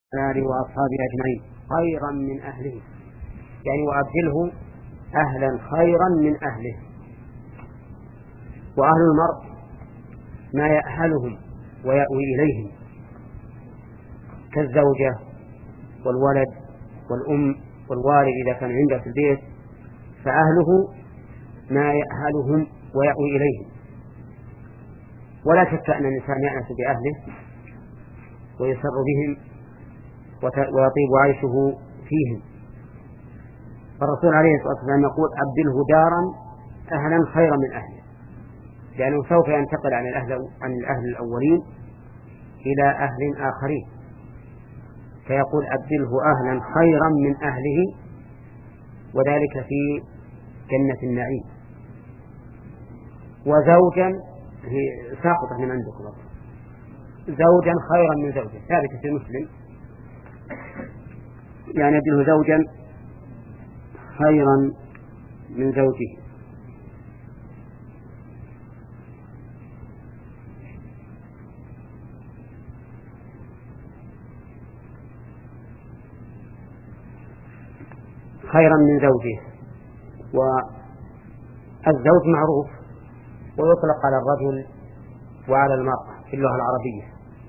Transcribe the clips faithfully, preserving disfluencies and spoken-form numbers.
النار وأصحابه أجمعين خيرا من أهله، يعني وأبدله أهلا خيرا من أهله. وأهل المرء ما يأهلهم ويأوي إليهم كالزوجة والولد والأم والوالد إذا كان عنده في البيت، فأهله ما يأهلهم ويأوي إليهم. ولا شك أن الإنسان يأنس بأهله ويسر بهم ويطيب عيشه فيهم. فالرسول عليه الصلاة والسلام يقول أبدله دارا أهلا خيرا من أهله، لأنه سوف ينتقل عن الأهل, عن الأهل الأولين إلى أهل آخرين، فيقول أبدله أهلا خيرا من أهله، وذلك في جنة النعيم. وزوجا هي ساقطة من عندكم، زوجا خيرا من زوجه، ثابتة في مسلم، يعني يبدله زوجا خيرا من زوجه. خيرا من زوجه. والزوج معروف ويطلق على الرجل وعلى المرأة في اللغة العربية،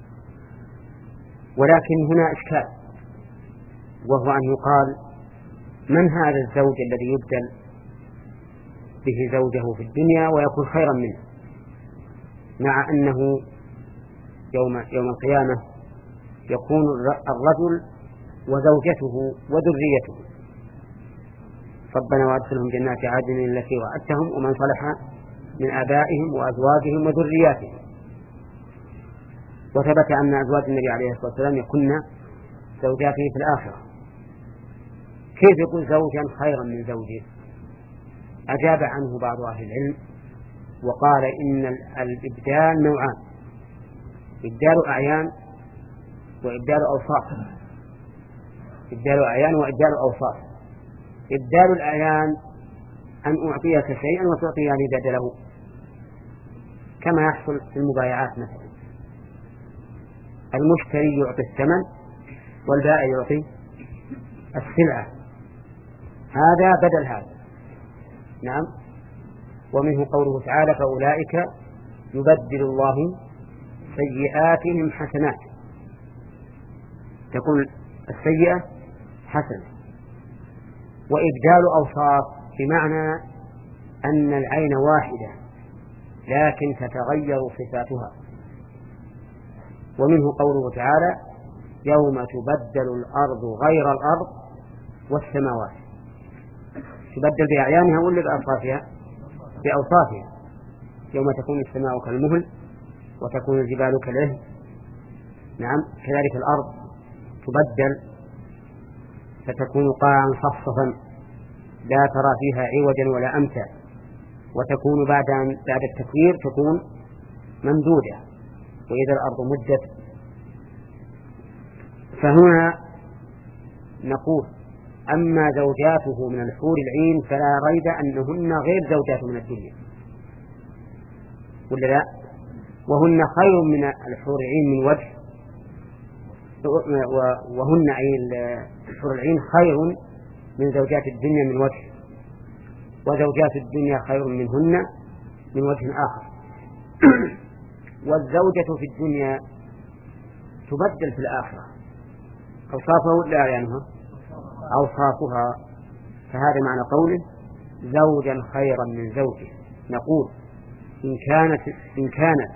ولكن هنا إشكال، وهو أن يقال من هذا الزوج الذي يبدل به زوجه في الدنيا ويكون خيرا منه، مع أنه يوم, يوم القيامة يكون الرجل وزوجته وذريته. ربنا وادخلهم جنات عدن التي وعدتهم ومن صلح من آبائهم وأزواجهم وذرياتهم. وثبت أن أزواج النبي عليه الصلاة والسلام يكن زوجاته في الآخرة. كيف يكون زوجا خيرا من زوجه؟ أجاب عنه بعض أهل العلم وقال إن الإبدال نوعان: إبدال أعيان وإبدال أوصاف. إبدال أعيان وإبدال أوصاف. إبدال الأعيان أن أعطيك شيئا وتعطيني بدله، كما يحصل في المبايعات مثلا، المشتري يعطي الثمن والبائع يعطي السلعة، هذا بدل هذا. نعم. ومنه قوله تعالى: فأولئك يبدل الله سيئاتهم حسنات، تكون السيئة حسنة. وإبدال أوصاف بمعنى أن العين واحدة لكن تتغير صفاتها. ومنه قوله تعالى: يوم تبدل الأرض غير الأرض والسماوات. تبدل بأعيانها ولا بأوصافها؟ بأوصافها. يوم تكون السماء كالمهل وتكون الجبال كالعهن. نعم. كذلك الأرض تبدل فتكون قاعا صفصفا لا ترى فيها عوجا ولا أمتا، وتكون بعد بعد التكوير تكون ممدودة. وإذا الأرض مدت. فهنا نقول: أما زوجاته من الحور العين فلا ريب أنهن غير زوجاته من الدنيا، ولا لا؟ وهن خير من الحور العين من وجه، وهن عين الحور العين خير من زوجات الدنيا من وجه، وزوجات الدنيا خير منهن من وجه آخر. والزوجة في الدنيا تبدل في الآخرة، أوصافها ولا أعيانها؟ أوصافها. فهذا معنى قوله زوجا خيرا من زوجه. نقول إن كانت إن كانت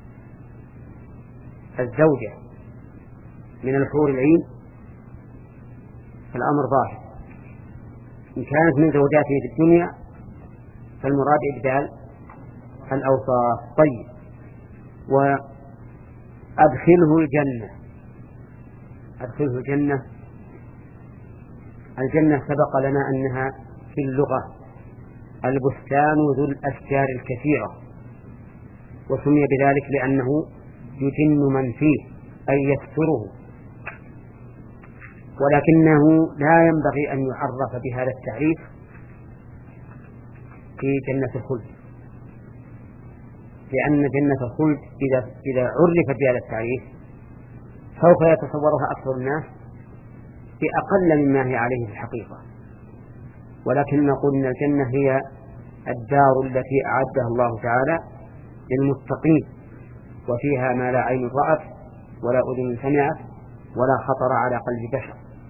الزوجة من الحور العين فالأمر ظاهر، إن كانت من زوجاته في الدنيا فالمراد إبدال الأوصاف. طيب. وأدخله الجنة. أدخله الجنة. الجنة سبق لنا أنها في اللغة البستان ذو الأشجار الكثيرة، وسمي بذلك لأنه يجن من فيه أي يستره، ولكنه لا ينبغي أن يعرف بهذا التعريف في جنة الخلد، لأن جنة الخلد إذا إذا عرفت بهذا التعريف سوف يتصورها أكثر الناس بأقل مما هي عليه في الحقيقة، ولكن نقول إن الجنة هي الدار التي أعدها الله تعالى للمتقين، وفيها ما لا عين رأت ولا أذن سمعت ولا خطر على قلب بشر.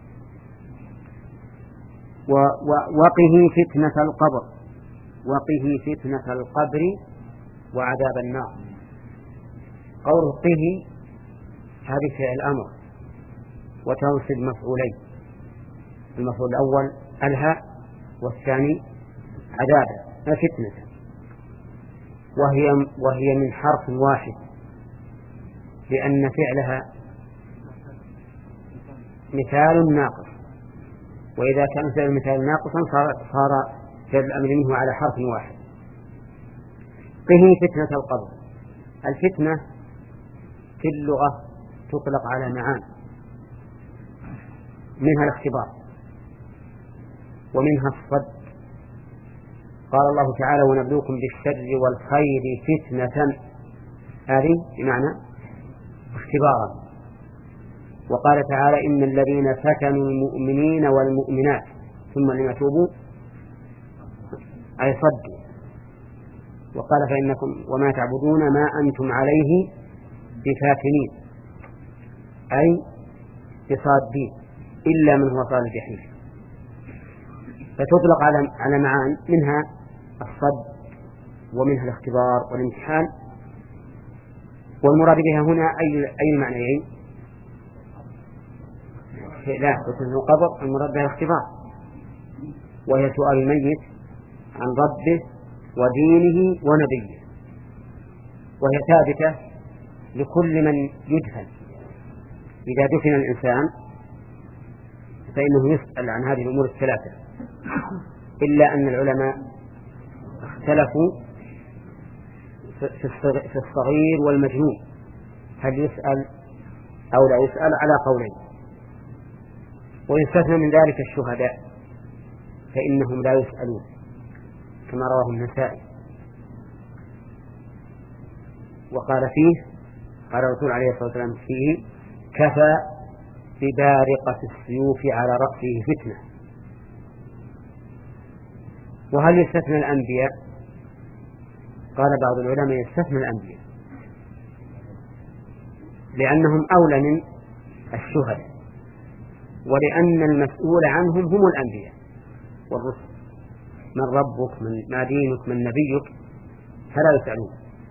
وقه فتنة القبر، وقه فتنة القبر وعذاب النار. قوله قه هذه فعل أمر وتنصب مفعولين، المفعول الأول ألها والثاني عذابا فتنة، وهي, وهي من حرف واحد لأن فعلها مثال ناقص، وإذا كان فعل مثال ناقصا صار, صار فعل الأمر منه على حرف واحد. قه فتنة القبر. الفتنة في اللغة تطلق على معان، منها الاختبار ومنها الصد. قال الله تعالى ونبلوكم بالشر والخير فتنة، هذه بمعنى اختبارا. وقال تعالى إن الذين فتنوا المؤمنين والمؤمنات ثم لم يتوبوا أي صدوا. وقال فإنكم وما تعبدون ما أنتم عليه بفاتنين أي بصادين إلا من هو صال الجحيم. فتطلق على على معان، منها الصد ومنها الاختبار والامتحان. والمراد بها هنا أي أي المعنيين؟ لا، فتنة القبر المراد بها الاختبار، وهي سؤال الميت عن ربه ودينه ونبيه، وهي ثابتة لكل من يدفن. إذا دفن الإنسان فإنه يسأل عن هذه الأمور الثلاثة، إلا أن العلماء اختلفوا في الصغير والمجنون هل يسأل أو لا يسأل على قولين. ويستثنى من ذلك الشهداء فإنهم لا يسألون كما رواه النسائي. وقال فيه قال الرسول عليه الصلاة والسلام فيه كفى ببارقة السيوف على رأسه فتنة. وهل يستثنى الأنبياء؟ قال بعض العلماء يستثنى الأنبياء لأنهم أولى من الشهداء، ولأن المسؤول عنهم هم الأنبياء والرسل. من ربك من ما دينك من نبيك فلا يسألون.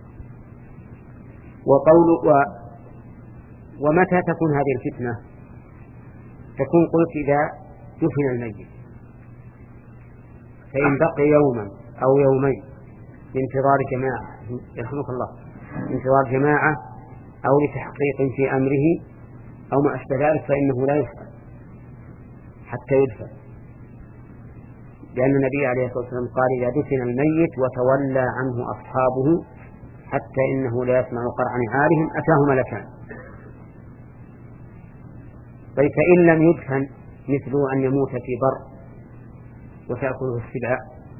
وقول و ومتى تكون هذه الفتنة؟ تكون قلت إذا دفن الميت، فإن بقي يوما أو يومين لانتظار جماعة يرحمك الله انتظار جماعة أو لتحقيق في أمره أو ما أشبه ذلك فإنه لا يسأل حتى يدفن، لأن النبي عليه الصلاة والسلام قال إذا دفن الميت وتولى عنه أصحابه حتى إنه لا يسمع قرع نعالهم أتاه ملكان. طيب فإن لم يدفن مثل أن يموت في بر وتأكله السباع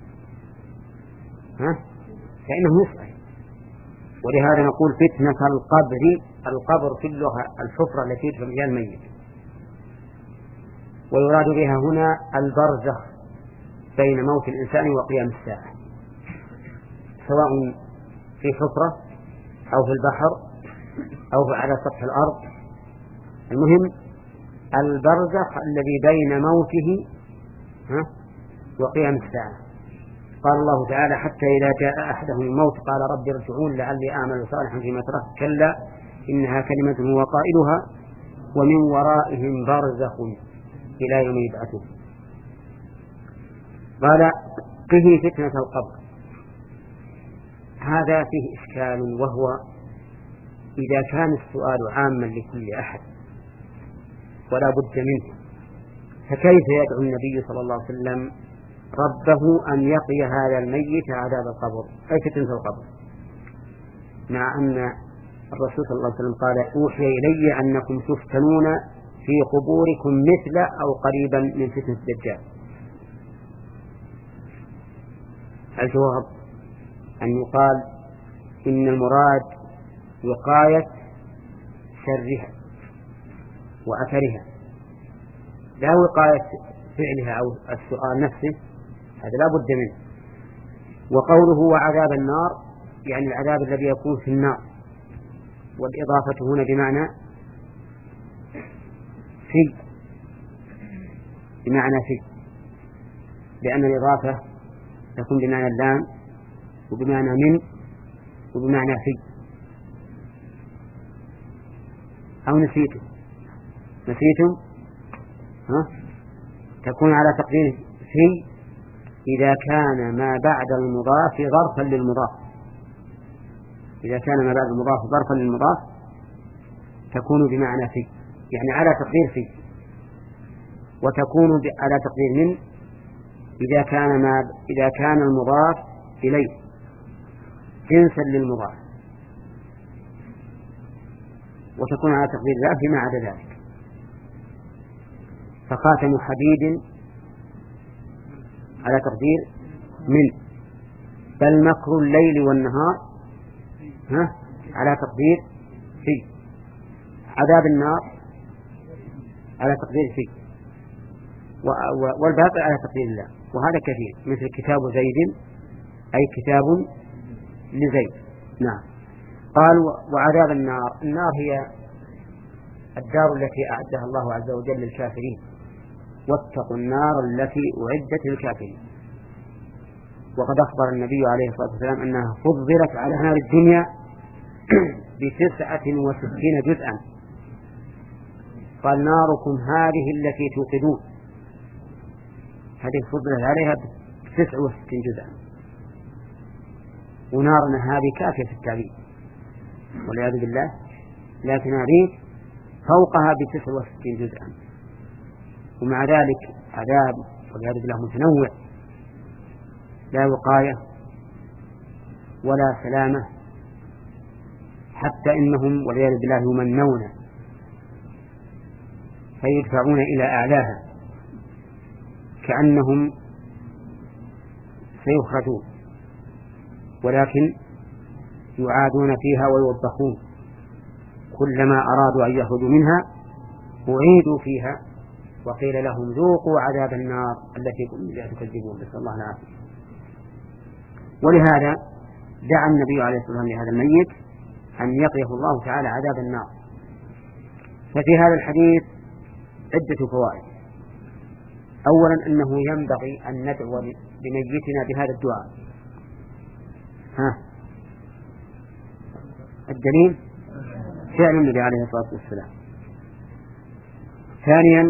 ها فإنه يسأل. ولهذا نقول فتنة القبر. القبر في اللغة الحفرة التي يدفن فيها الميت، ويراد بها هنا البرزخ بين موت الإنسان وقيام الساعة، سواء في حفرة أو في البحر أو على سطح الأرض. المهم البرزخ الذي بين موته ها وقيام الساعة. قال الله تعالى حتى إذا جاء أحدهم الموت قال رب ارجعون لعلي أعمل صالحا فيما تركت كلا إنها كلمة هو قائلها ومن ورائهم برزخ إلى يوم يبعثون. قال قه فتنة القبر. هذا فيه إشكال، وهو إذا كان السؤال عاما لكل أحد ولا بد منه فكيف يدعو النبي صلى الله عليه وسلم ربه أن يقي هذا الميت عذاب القبر أي فتنة القبر، مع أن الرسول صلى الله عليه وسلم قال أوحي إلي أنكم تفتنون في قبوركم مثل أو قريبا من فتنة الدجال. الجواب أن يقال إن المراد وقاية شرها وأثرها لا وقاية فعلها أو السؤال نفسه، هذا لا بد منه. وقوله وعذاب النار يعني العذاب الذي يكون في النار، والإضافة هنا بمعنى في بمعنى في، لأن الإضافة تكون بمعنى اللام وبمعنى من وبمعنى في. أو نسيتم نسيتم ها؟ تكون على تقدير في إذا كان ما بعد المضاف ظرفا للمضاف. إذا كان ما بعد المضاف ظرفا للمضاف تكون بمعنى في، يعني على تقدير في. وتكون على تقدير من إذا كان ما إذا كان المضاف إليه جنسا للمضاف، وتكون على تقدير ذلك فيما عدا ذلك. فخاتم حديد على تقدير من، بل مكر الليل والنهار ها على تقدير في، عذاب النار على تقدير في، والباقي على تقدير الله. وهذا كثير، مثل كتاب زيد أي كتاب لزيد. نعم. قال وعذاب النار، النار هي الدار التي أعدها الله عز وجل للكافرين، واتقوا النار التي أعدت للكافرين. وقد أخبر النبي عليه الصلاة والسلام أنها فضلت على نار الدنيا بتسعة وستين جزءا، قال ناركم هذه التي توقدون، هذه فضلت عليها بتسعة وستين جزءا، ونارنا هذه كافية في التعبير والعياذ بالله، لكن هذه فوقها بتسعة وستين جزءا، ومع ذلك عذاب والعياذ بالله متنوع لا وقاية ولا سلامة، حتى إنهم والعياذ بالله يمنون فيدفعون إلى أعلاها كأنهم سيخرجون، ولكن يعادون فيها ويوبخون، كلما أرادوا أن يخرجوا منها أعيدوا فيها وقيل لهم ذوقوا عذاب النار التي كنتم بها تكذبون، نسأل الله العافية. ولهذا دعا النبي عليه الصلاة والسلام لهذا الميت أن يقيه الله تعالى عذاب النار. ففي هذا الحديث عدة فوائد. أولا أنه ينبغي أن ندعو بميتنا بهذا الدعاء. ها الدليل فعل النبي عليه الصلاة والسلام. ثانيا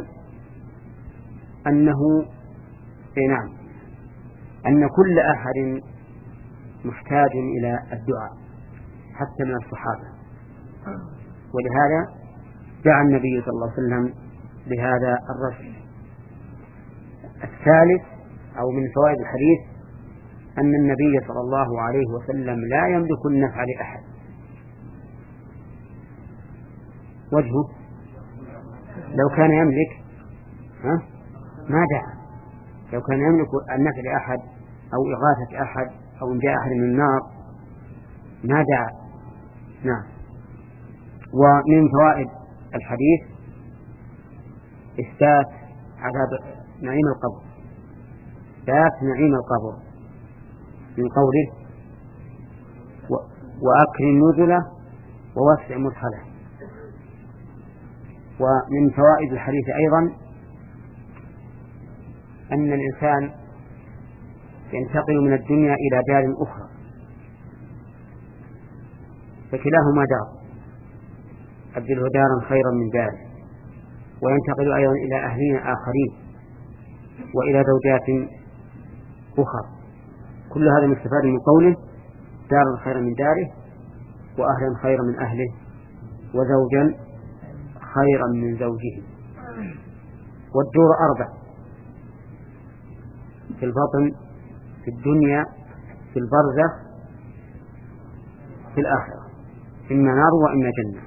أنه نعم أن كل أحد محتاج إلى الدعاء حتى من الصحابة، ولهذا دعا النبي صلى الله عليه وسلم بهذا الرجل. الثالث أو من فوائد الحديث أن النبي صلى الله عليه وسلم لا يملك النفع لأحد. وجهه لو كان يملك ها ما دعا، لو كان يملك النفع لأحد أو إغاثة أحد أو إن جاء أحد من النار ما دعا. نعم. ومن فوائد الحديث إثبات عذاب نعيم القبر، إثبات نعيم القبر من قوله وأكرم نزله ووسع مدخله. ومن فوائد الحديث أيضا أن الإنسان ينتقل من الدنيا إلى دار أخرى، فكلاهما دار، أبدله دارا خيرا من داره، وينتقل أيضا إلى أهلين آخرين وإلى زوجات أخرى. كل هذا مستفاد من قوله دارا خيرا من داره، وأهلا خيرا من أهله، وزوجا خيرا من زوجه. والدور أربع: في البطن، في الدنيا، في البرزخ، في الآخرة، إما نار وإما جنة.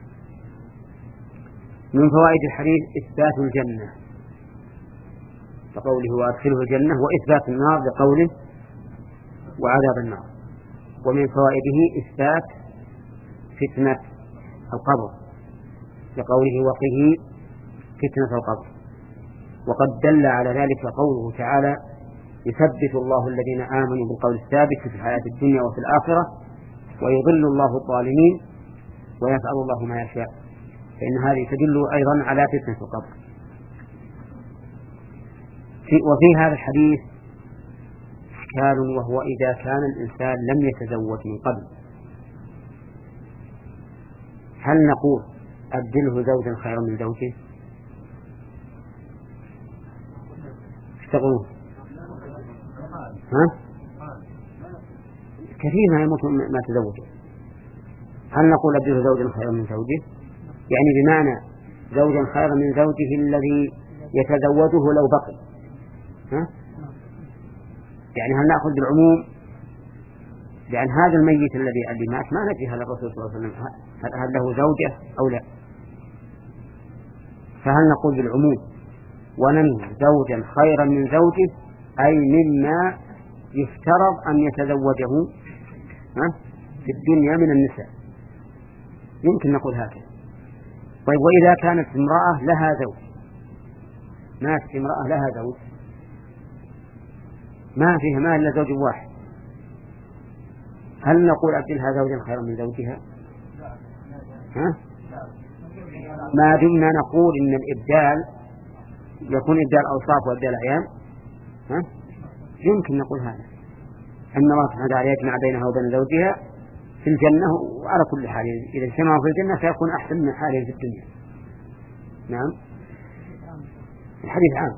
من فوائد الحديث إثبات الجنة بقوله وأدخله الجنة، وإثبات النار بقوله وعذاب النار. ومن فوائده إثبات فتنة القبر بقوله وقه فتنة القبر. وقد دل على ذلك قوله تعالى: يثبت الله الذين آمنوا بالقول الثابت في الحياة الدنيا وفي الآخرة ويضل الله الظالمين ويفعل الله ما يشاء. فإن هذه تدل أيضا على فتنة القبر. وفي هذا الحديث إشكال، وهو إذا كان الإنسان لم يتزوج من قبل، هل نقول أبدله زوجا خيرا من زوجه؟ اشتغلوا ها؟ كثير ما يموت ما تزوجه. هل نقول أبدله زوجا خيرا من زوجه؟ يعني بمعنى زوجا خيرا من زوجه الذي يتزوجه لو بقي، ها؟ يعني هل نأخذ بالعموم؟ لأن هذا الميت الذي الذي مات ما ندري هل الرسول صلى الله عليه وسلم هل له زوجة أو لا، فهل نقول بالعموم وننهي زوجا خيرا من زوجه أي مما يفترض أن يتزوجه في الدنيا من النساء؟ يمكن نقول هكذا. طيب وإذا كانت امرأة لها زوج، مات امرأة لها زوج ما فيها ما إلا زوج واحد، هل نقول أبدلها زوجا خيرا من زوجها؟ ها؟ ما دمنا نقول إن الإبدال يكون إبدال أوصاف وإبدال أعيان، ها؟ يمكن نقول هذا أن الله سبحانه وتعالى يجمع بينها وبين زوجها في الجنة، وعلى كل حال إذا اجتمعوا في الجنة سيكون أحسن من حاله في الدنيا. نعم، الحديث عام.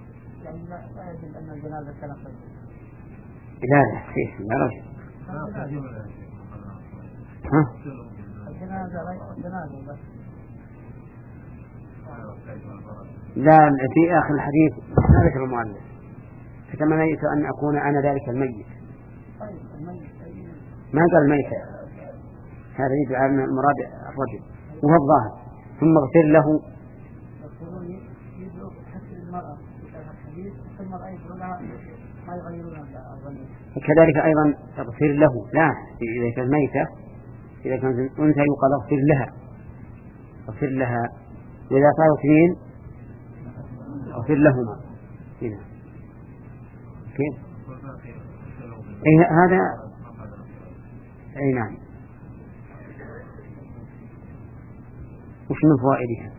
لا لا كيف لا رجل ها؟ لا، في آخر الحديث ما ذكر المؤلف، فتمنيت أن أكون أنا ذلك الميت. ما قال الميت، هذا يدل على المراد الرجل وهو الظاهر. ثم اغفر له. وكذلك أيضا اغفر له، لا إذا كان ميتة، إذا كان أنثى يقال اغفر لها، اغفر لها، وإذا صاروا اثنين اغفر لهما. هنا كيف؟ أي هذا أي نعم. وش من فوائدها؟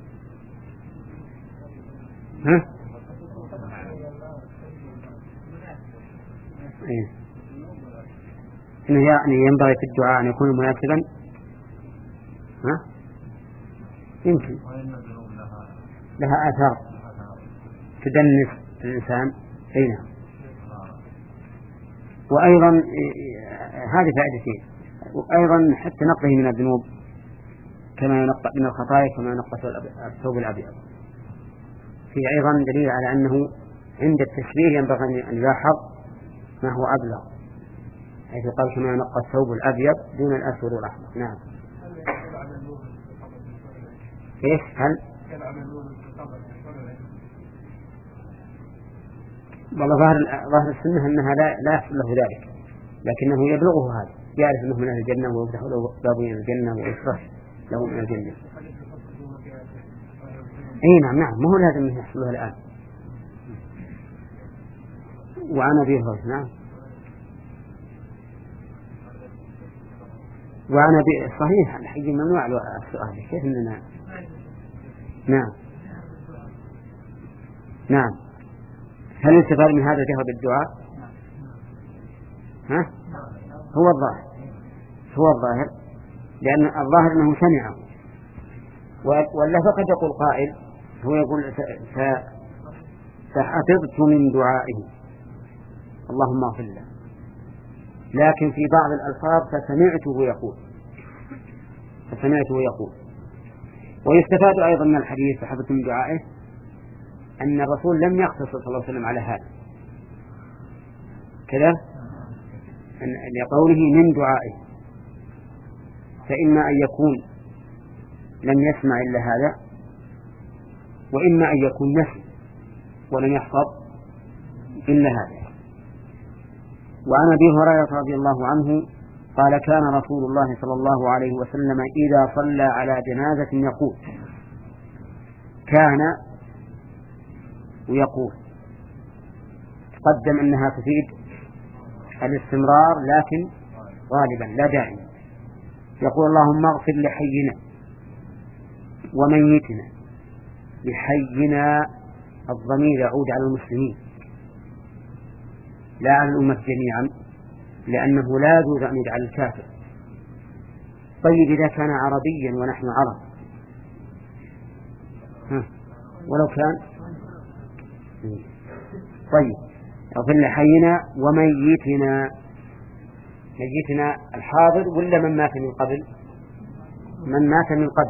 ها؟ إيه؟ إنه يعني ينبغي في الدعاء أن يكون مناسبا. ها؟ يمكن لها آثار تدنس الإنسان. أي نعم. وأيضا هذه فائدتين، وأيضا حتى نقه من الذنوب كما ينقى من الخطايا كما ينقى الثوب الأبيض. في أيضا دليل على أنه عند التشبيه ينبغي أن يلاحظ ما هو أبلغ، حيث قال كما ينقى الثوب الأبيض دون الأسود والأحمر. نعم. إيش هل؟ والله ظاهر ظاهر السنة أنها لا لا يحصل له ذلك، لكنه يبلغه هذا، يعرف أنه من أهل الجنة ويفتح له باب من الجنة ويشرح له من الجنة. أي نعم نعم، ما هو لازم يحصل له الآن. وعن أبي هريرة. نعم. وعن أبي صحيح الحج ممنوع السؤال، كيف إننا نعم نعم. هل يستفاد من هذا الجهر بالدعاء؟ ها؟ هو الظاهر هو الظاهر لأن الظاهر أنه سمعه، ولا فقد يقول قائل هو يقول فحفظت من دعائه اللهم اغفر له، لكن في بعض الألفاظ فسمعته يقول فسمعته يقول. ويستفاد أيضا من الحديث فحفظت من دعائه أن الرسول لم يقتصر صلى الله عليه وسلم على هذا كذا، لقوله من دعائه، فإما أن يكون لم يسمع إلا هذا، وإما أن يكون نسي ولم يحفظ إلا هذا. وعن أبي هريرة رضي الله عنه قال كان رسول الله صلى الله عليه وسلم إذا صلى على جنازة يقول كان ويقول. تقدم أنها تفيد الاستمرار لكن غالبا لا دائما. يقول اللهم اغفر لحينا وميتنا. لحينا الضمير يعود على المسلمين لا على الأمة جميعا، لأنه لا يجوز أن يجعل الكافر. طيب إذا كان عربيا ونحن عرب ها. ولو كان طيب اغفر لحينا وميتنا. ميتنا الحاضر ولا من مات من قبل؟ من مات من قبل.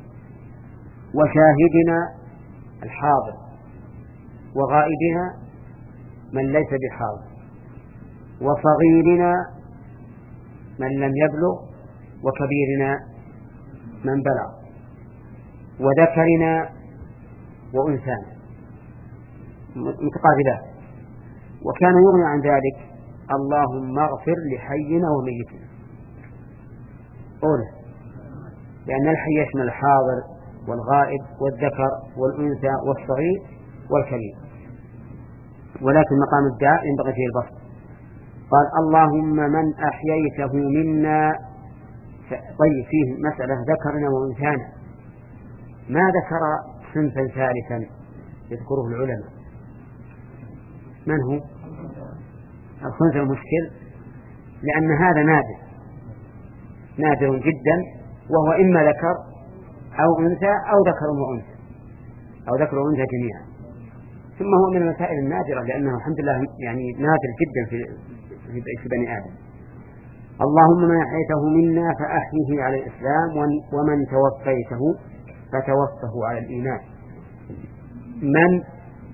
وشاهدنا الحاضر وغائبنا من ليس بحاضر. وصغيرنا من لم يبلغ وكبيرنا من بلغ. وذكرنا وأنثانا متقابلات. وكان يغني عن ذلك اللهم اغفر لحينا وميتنا أولا، لأن الحي يشمل الحاضر والغائب والذكر والأنثى والصغير والكبير، ولكن مقام الداء ينبغي فيه البسط. قال اللهم من أحييته منا. طيب فيه مسألة ذكرنا وأنثانا، ما ذكر صنفا ثالثا يذكره العلماء. من هو الصنف المشكل؟ لأن هذا نادر نادر جدا، وهو إما ذكر أو أنثى أو ذكر وأنثى أو ذكر وأنثى جميعا. ثم هو من المسائل النادرة لأنه الحمد لله يعني نادر جدا في في بني آدم. اللهم من أحييته منا فأحيه على الإسلام ومن توفيته فتوفه على الإيمان. من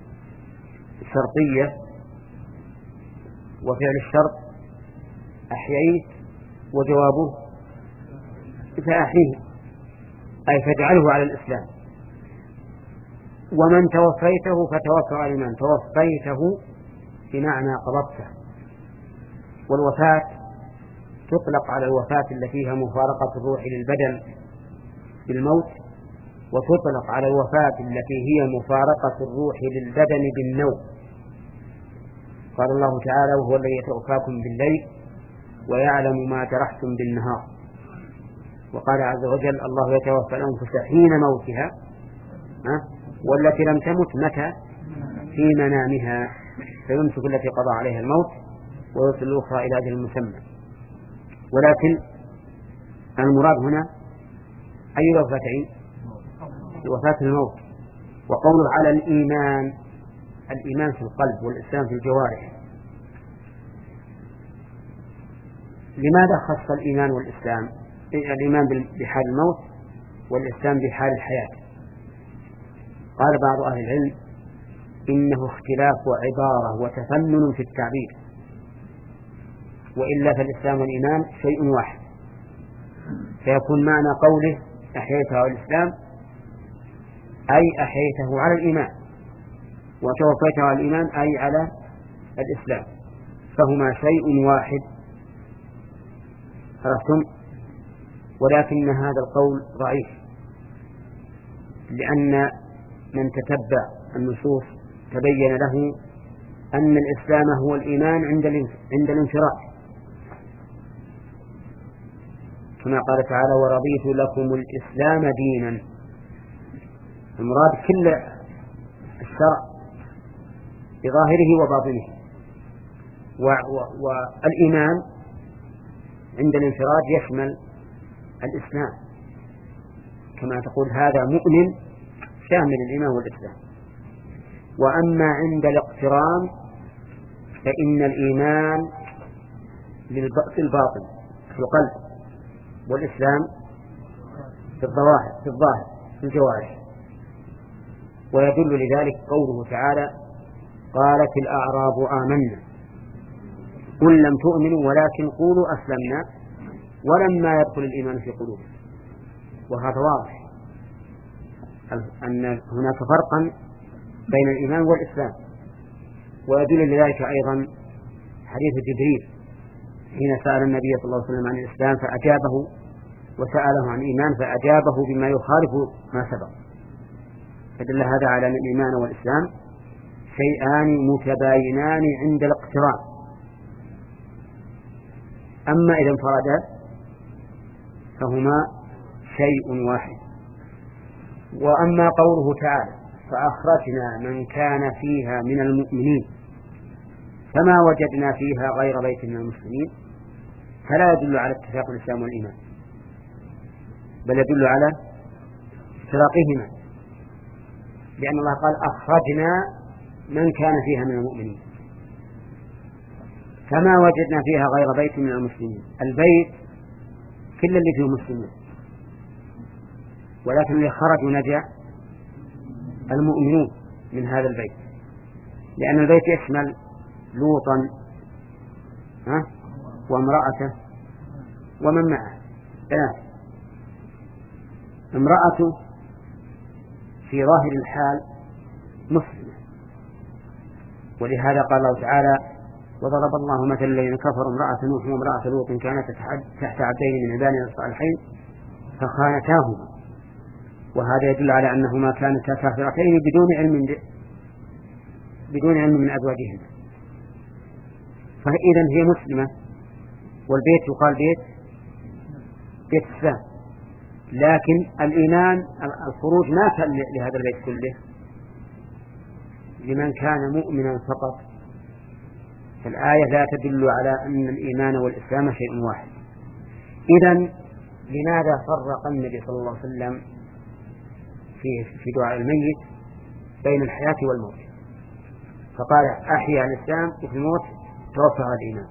شرطية وفعل الشرط أحييت وجوابه فأحيه أي فاجعله على الإسلام. ومن توفيته فتوفه على الإيمان. توفيته بمعنى قبضته. والوفاة تطلق على الوفاة التي فيها مفارقة الروح للبدن بالموت، وتطلق على الوفاة التي هي مفارقة الروح للبدن بالنوم. قال الله تعالى وهو الذي يتوفاكم بالليل ويعلم ما جرحتم بالنهار. وقال عز وجل الله يتوفى الأنفس حين موتها والتي لم تمت متى في منامها فيمسك التي قضى عليها الموت ويرسل الأخرى إلى أجل مسمى. ولكن المراد هنا أي وفاتين؟ وفاة الموت. وقوله على الإيمان، الإيمان في القلب والإسلام في الجوارح. لماذا خص الإيمان والإسلام؟ الإيمان بحال الموت والإسلام بحال الحياة. قال بعض أهل العلم إنه اختلاف عبارة وتفنن في التعبير، وإلا فالإسلام والإيمان شيء واحد، فيكون معنى قوله أحييته على الإسلام أي أحييته على الإيمان، وتوفيته على الإيمان أي على الإسلام، فهما شيء واحد. عرفتم؟ ولكن هذا القول ضعيف، لأن من تتبع النصوص تبين له أن الإسلام هو الإيمان عند عند الانفراد، كما قال تعالى ورضيت لكم الإسلام دينا. المراد كل الشرع بظاهره وباطنه، والإيمان عند الانفراد يشمل الإسلام، كما تقول هذا مؤمن شامل الإيمان والإسلام. وأما عند الاقتران فإن الإيمان في الباطن في القلب، والإسلام في الظواهر في الظاهر في الجوارح. ويدل لذلك قوله تعالى قالت الأعراب آمنا قل لم تؤمنوا ولكن قولوا أسلمنا ولما يدخل الإيمان في قلوبكم. وهذا واضح أن هناك فرقا بين الإيمان والإسلام. ويدل لذلك أيضا حديث جبريل حين سأل النبي صلى الله عليه وسلم عن الإسلام فأجابه، وسأله عن الإيمان فأجابه بما يخالف ما سبق. فدل هذا على أن الإيمان والإسلام شيئان متباينان عند الاقتران. أما إذا انفردا فهما شيء واحد. وأما قوله تعالى فأخرجنا من كان فيها من المؤمنين فما وجدنا فيها غير بيت من المسلمين، فلا يدل على اتفاق الإسلام والإيمان، بل يدل على افتراقهما، لأن الله قال أخرجنا من كان فيها من المؤمنين، فما وجدنا فيها غير بيت من المسلمين. البيت كل اللي فيه مسلمين، ولكن اللي خرجوا نجا المؤمنون من هذا البيت، لأن البيت يشمل لوطا ها وامرأته ومن معه ثلاثة. امرأته في ظاهر الحال مسلمة، ولهذا قال الله تعالى وضرب الله مثل الذين كفروا امرأة نوح وامرأة لوط كانت تحت عبدين من عبادنا الصالحين فخانتاهما، وهذا يدل على أنهما كانتا كافرتين بدون علم بدون علم من أزواجهما، فإذا هي مسلمة، والبيت يقال بيت بيت الإسلام. لكن الإيمان الخروج ما كان لهذا البيت كله، لمن كان مؤمنا فقط. فالآية لا تدل على أن الإيمان والإسلام شيء واحد. إذن لماذا فرق النبي صلى الله عليه وسلم في في دعاء الميت بين الحياة والموت؟ فقال أحيا الإسلام وفي الموت توفى على الإيمان.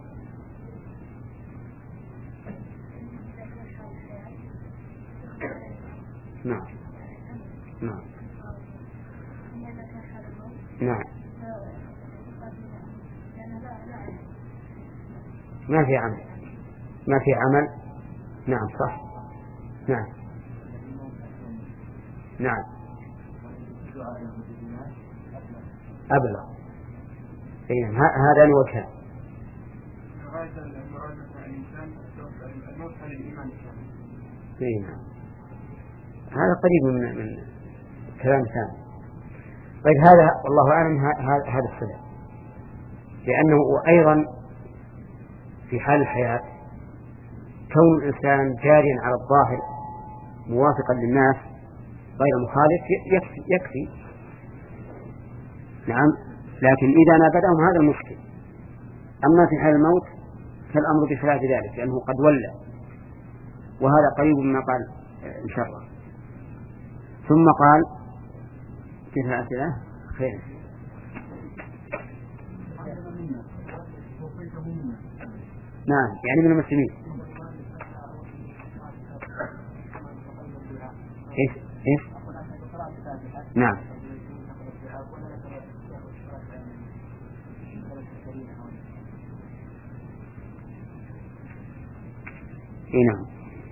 نعم نعم نعم ما في عمل ما في عمل نعم صح نعم نعم أبلغ. إيه هذا وجهان. إيه هذا قريب من من كلام ثاني. طيب هذا والله أعلم هذا السبب، لأنه أيضا في حال الحياة كون الإنسان جاريا على الظاهر موافقا للناس غير مخالف يكفي, يكفي. نعم، لكن إذا نابدهم هذا المشكل. أما في حال الموت فالأمر بخلاف ذلك، لأنه قد ولى، وهذا قريب مما قال إن شاء الله. ثم قال كيف أسئلة خير. نعم يعني من المسلمين. إيش إيش نعم إيه نعم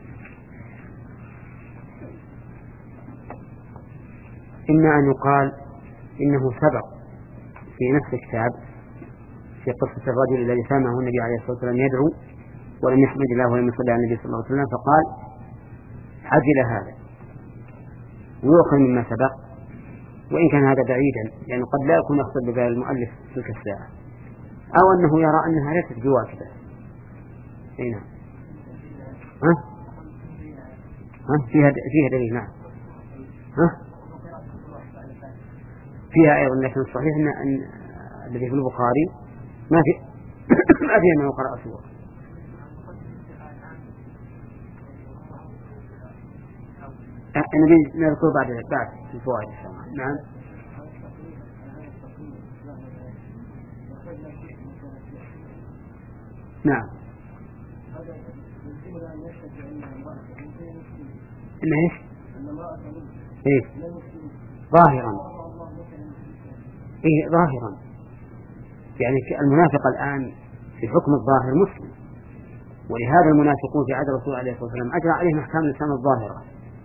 إما أن يقال إنه سبق في نفس الكتاب في قصة الرجل الذي سمعه النبي عليه الصلاة والسلام يدعو ولم يحمد الله ولم يصلي على النبي صلى الله عليه وسلم، فقال عجل هذا ويؤخذ مما سبق، وإن كان هذا بعيدا لأنه قد لا يكون يقصد ببال المؤلف تلك الساعة، أو أنه يرى أنها ليست بواجبة. أي نعم ها ها فيها فيها دليل. نعم ها فيها أيضا، لكن الصحيح أن, أن الذي في البخاري ما في ما فيه أنه قرأ سورة. النبي نذكر بعد بعد في الفوائد. نعم نعم إن إيش إيه ظاهرا إيه ظاهرا يعني المنافق الآن في حكم الظاهر مسلم، ولهذا المنافقون في عهد الرسول عليه الصلاة والسلام أجرى عليهم أحكام الإسلام الظاهرة.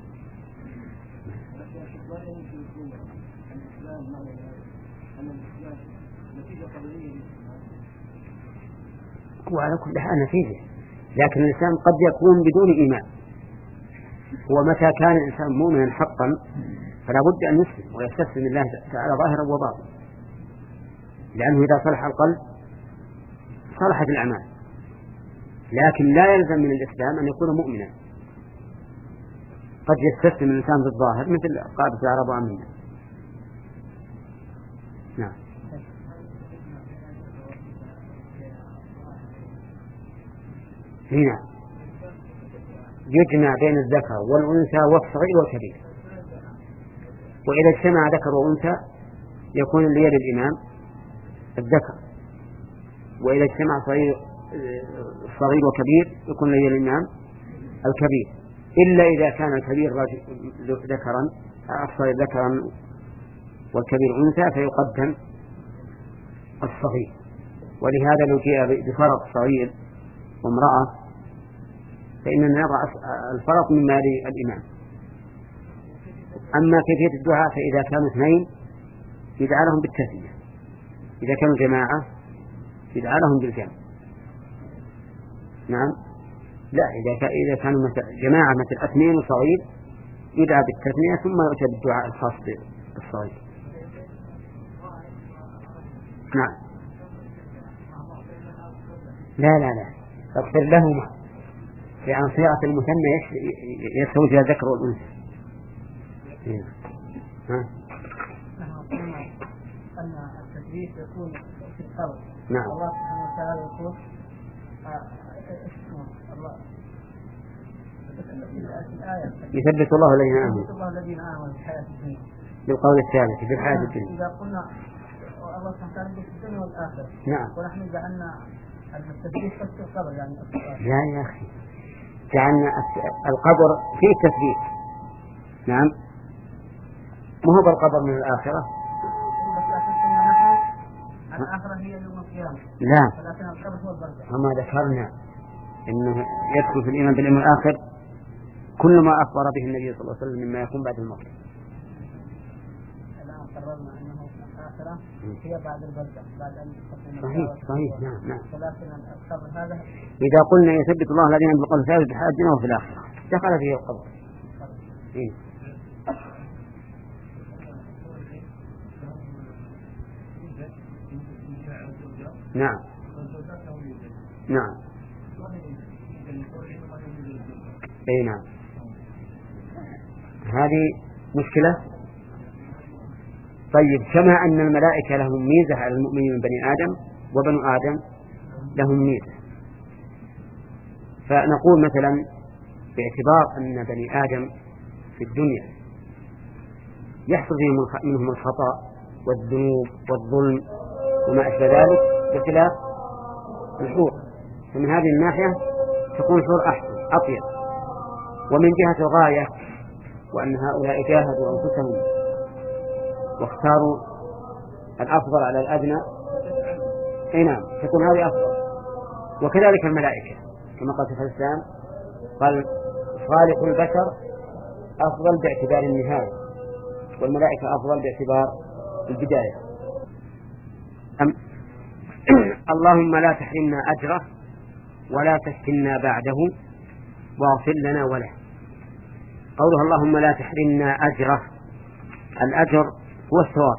وعلى كل حال نتيجة، لكن الإنسان قد يكون بدون إيمان. ومتى كان الإنسان مؤمنا حقا فلا بد أن يسلم ويستسلم الله تعالى ظاهرا وباطنا، لأنه إذا صلح القلب صلحت الأعمال. لكن لا يلزم من الإسلام أن يكون مؤمنا، قد يستسلم الإنسان بالظاهر مثل قالت العرب آمنا. نعم. هنا يجمع بين الذكر والأنثى والصغير والكبير، وإذا اجتمع ذكر وأنثى يكون اللي يلي الإمام الذكر، وإذا اجتمع صغير صغير وكبير يكون اللي يلي الإمام الكبير، إلا إذا كان الكبير ذكرا الصغير ذكرا والكبير أنثى فيقدم الصغير. ولهذا لو جاء بفرق صغير وامرأة فإننا نضع الفرق من مال الإمام. أما كيفية الدعاء فإذا كانوا اثنين يدعى لهم بالتثنية، إذا كانوا جماعة يدعى لهم بالجمع. نعم. لا، إذا إذا كانوا جماعة مثل اثنين وصغير يدعى بالتثنية ثم يؤتى بالدعاء الخاص بالصغير. نعم. لا لا لا اغفر لهما، لأن صيغة المثنى يستوي فيها الذكر والأنثى. ها؟ أن التثبيت يكون في القلب. نعم. الله سبحانه وتعالى يقول الله يثبت الله الذين آمنوا يثبت الله الذين آمنوا في الحياة الدنيا بالقول الثابت في الحياة الدنيا. إذا قلنا الله سبحانه وتعالى في الدنيا والآخرة. نعم. ونحن جعلنا التثبيت في القبر يعني. لا يا أخي، جعلنا القبر فيه تثبيت. نعم. ما هو بالقبر من الآخرة؟ الآخرة هي يوم القيامة. لا. ولكن القبر هو البرزخ. كما ذكرنا إنه يدخل في الإيمان باليوم الآخر كل ما أخبر به النبي صلى الله عليه وسلم مما يكون بعد الموت. الآن قررنا أنه الآخرة هي بعد البرزخ بعد أن يستقيم. صحيح صحيح. نعم نعم. ولكن القبر هذا إذا قلنا يثبت الله الذين بالقول الثابت في الحياة الدنيا وفي الآخرة دخل فيه القبر. إيه؟ نعم نعم. اي نعم. هذه مشكلة. طيب، كما أن الملائكة لهم ميزة على المؤمنين من بني آدم وبنو آدم لهم ميزة، فنقول مثلا باعتبار أن بني آدم في الدنيا يحصل منهم الخطأ والذنوب والظلم وما أشبه ذلك بخلاف الحور، فمن هذه الناحية تكون الحور أحسن أطيب. ومن جهة الغاية وأن هؤلاء جاهدوا أنفسهم واختاروا الأفضل على الأدنى، أي نعم تكون هذه أفضل. وكذلك الملائكة كما قال شيخ الإسلام قال خالق البشر أفضل باعتبار النهاية، والملائكة أفضل باعتبار البداية. أم اللهم لا تحرمنا أجره ولا تفتنا بعده واغفر لنا وله. قوله اللهم لا تحرمنا أجره، الأجر هو الثواب.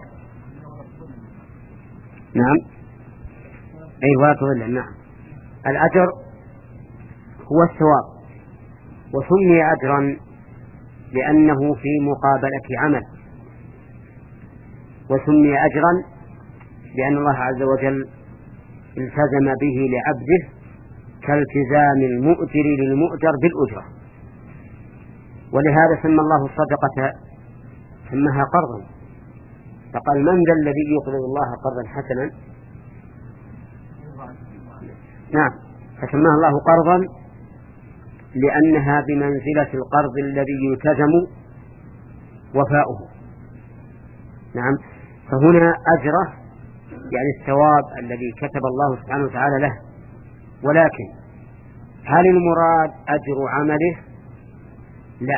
نعم. أي ولا تضل. نعم. الأجر هو الثواب، وسمي أجرا لأنه في مقابلة عمل، وسمي أجرا لأن الله عز وجل التزم به لعبده كالتزام المؤجر للمؤجر بالأجرة. ولهذا سمى الله الصدقة سماها قرضا، فقال من ذا الذي يقرض الله قرضا حسنا. نعم. فسماها الله قرضا لأنها بمنزلة القرض الذي يلتزم وفاؤه. نعم. فهنا أجره يعني الثواب الذي كتب الله سبحانه وتعالى له. ولكن هل المراد أجر عمله؟ لا،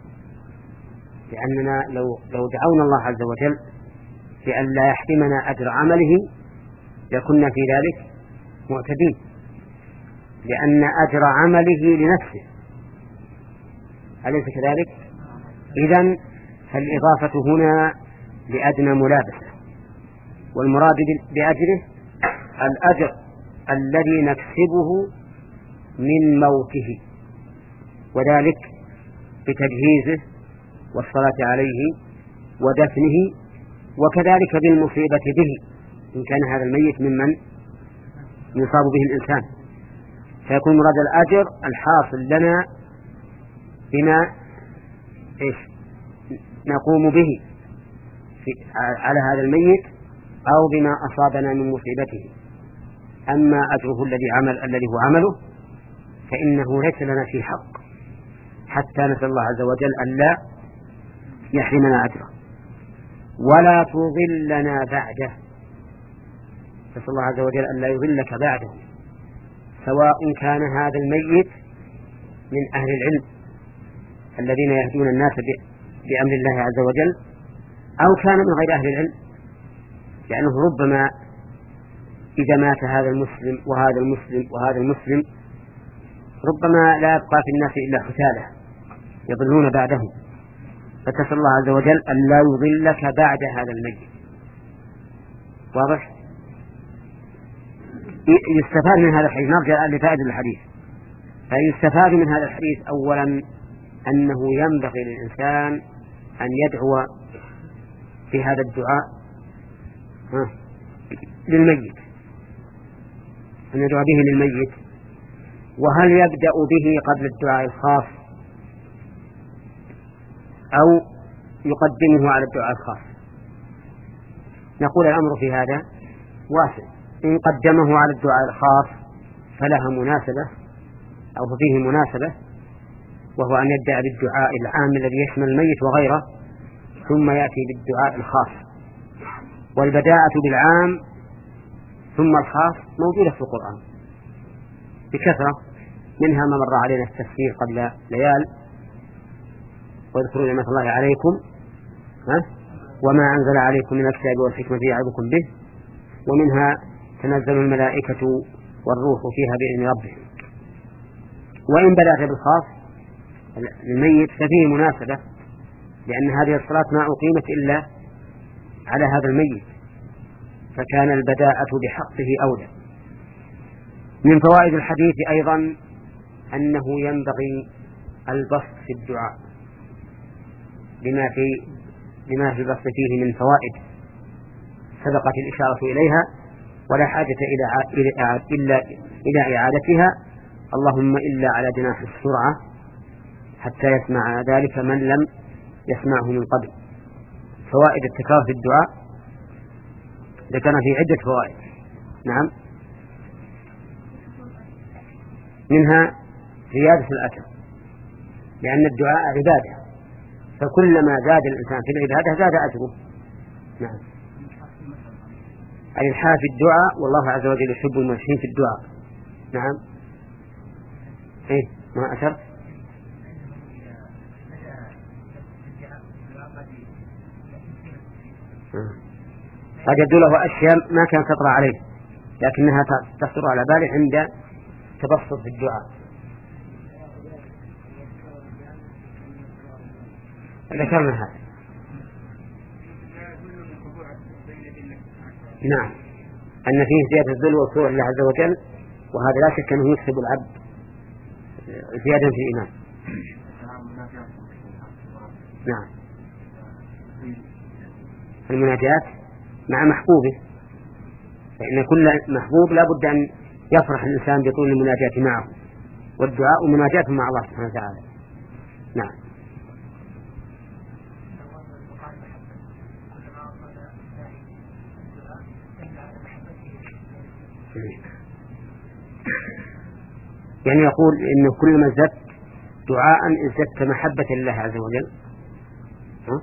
لأننا لو لو دعونا الله عز وجل بأن لا يحرمنا أجر عمله لكنا في ذلك معتدين، لأن أجر عمله لنفسه، أليس كذلك؟ إذن فالإضافة هنا لأدنى ملابسة، والمراد بأجره الأجر الذي نكسبه من موته، وذلك بتجهيزه والصلاة عليه ودفنه، وكذلك بالمصيبة به إن كان هذا الميت ممن يصاب به الإنسان، فيكون مراد الأجر الحاصل لنا بما إيش نقوم به في على هذا الميت أو بما أصابنا من مصيبته. أما أجره الذي عمل الذي هو عمله فإنه ليس لنا فيه حق حتى نسأل الله عز وجل أن لا يحرمنا أجره ولا تضلنا بعده. نسأل الله عز وجل أن لا يضلك بعده، سواء كان هذا الميت من أهل العلم الذين يهدون الناس بأمر الله عز وجل أو كان من غير أهل العلم، لأنه ربما إذا مات هذا المسلم وهذا المسلم وهذا المسلم ربما لا يبقى في الناس إلا ختالة يضلون بعده، فتسأل الله عز وجل أن لا يضلك بعد هذا الميت. واضح؟ يستفاد من هذا الحديث، نرجع لفائدة الحديث، فيستفاد من هذا الحديث أولا أنه ينبغي للإنسان أن يدعو في هذا الدعاء للميت، أن يدعو به للميت. وهل يبدأ به قبل الدعاء الخاص أو يقدمه على الدعاء الخاص؟ نقول الأمر في هذا واسع، إن قدمه على الدعاء الخاص فلها مناسبة أو فيه مناسبة، وهو أن يبدأ بالدعاء العام الذي يشمل الميت وغيره ثم يأتي بالدعاء الخاص. والبداءة بالعام ثم الخاص موجودة في القرآن بكثرة، منها ما مر علينا التفسير قبل ليال: واذكروا نعمة الله عليكم ها وما أنزل عليكم من الكتاب والحكمة يعظكم به، ومنها تنزل الملائكة والروح فيها بإذن ربهم. وإن بدأت بالخاص الميت ففيه مناسبة، لأن هذه الصلاة ما أقيمت إلا على هذا الميت، فكان البداءة بحقه أولى. من فوائد الحديث أيضا أنه ينبغي البسط في الدعاء لما في لما في البسط فيه من فوائد سبقت الإشارة إليها، ولا حاجة إلى إلا إلى إعادتها، اللهم إلا على جناح السرعة حتى يسمع ذلك من لم يسمعه من قبل. فوائد التكرار في الدعاء ذكرنا في عدة فوائد. نعم، منها زيادة الأجر، لأن الدعاء عبادة، فكلما زاد الإنسان في العبادة زاد أجره. نعم، الإلحاح في الدعاء، والله عز وجل يحب الملحين في الدعاء. نعم، إيه ما أشرت؟ قد يبدو له أشياء ما كان تطرأ عليه لكنها تخطر على باله عند تبسط في الدعاء. ذكرنا هذا. نعم، أن فيه زيادة الذل والخضوع لله عز وجل، وهذا لا شك أنه يكسب العبد زيادة في الإيمان. نعم، المناجات مع محبوبه، فإن كل محبوب لا بد أن يفرح الإنسان بطول المناجاة معه، والدعاء مناجاة مع الله سبحانه وتعالى. نعم، يعني يقول إنه كل ما زدت دعاء ازددت محبة لله عز وجل. ها؟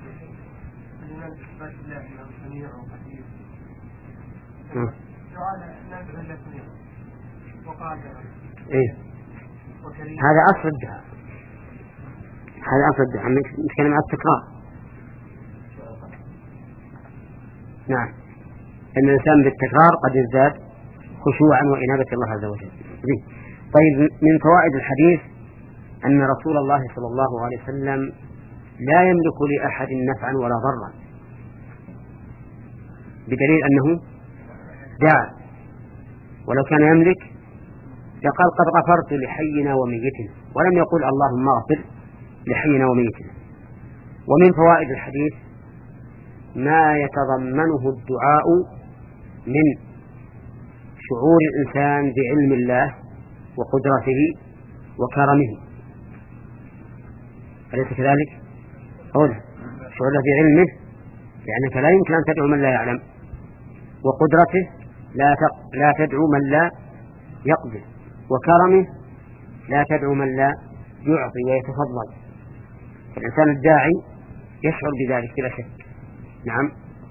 إيه؟ هذا أصل الدعاء، هذا أصل الدعاء، نتكلم عن التكرار. نعم، أن الإنسان بالتكرار قد يزداد خشوعا وإنابة الله عز وجل. طيب، من فوائد الحديث أن رسول الله صلى الله عليه وسلم لا يملك لأحد نفعا ولا ضرا، بدليل أنه داعي. ولو كان يملك لقال قد غفرت لحينا وميتنا، ولم يقول اللهم اغفر لحينا وميتنا. ومن فوائد الحديث ما يتضمنه الدعاء من شعور الإنسان بعلم الله وقدرته وكرمه، أليس كذلك؟ أولا شعور بعلمه لأنك لا يمكن أن تدعو من لا يعلم، وقدرته لا لا تدعو من لا يقدر، وكرمه لا تدعو من لا يعطي ويتفضل. الإنسان الداعي يشعر بذلك بلا شك. نعم.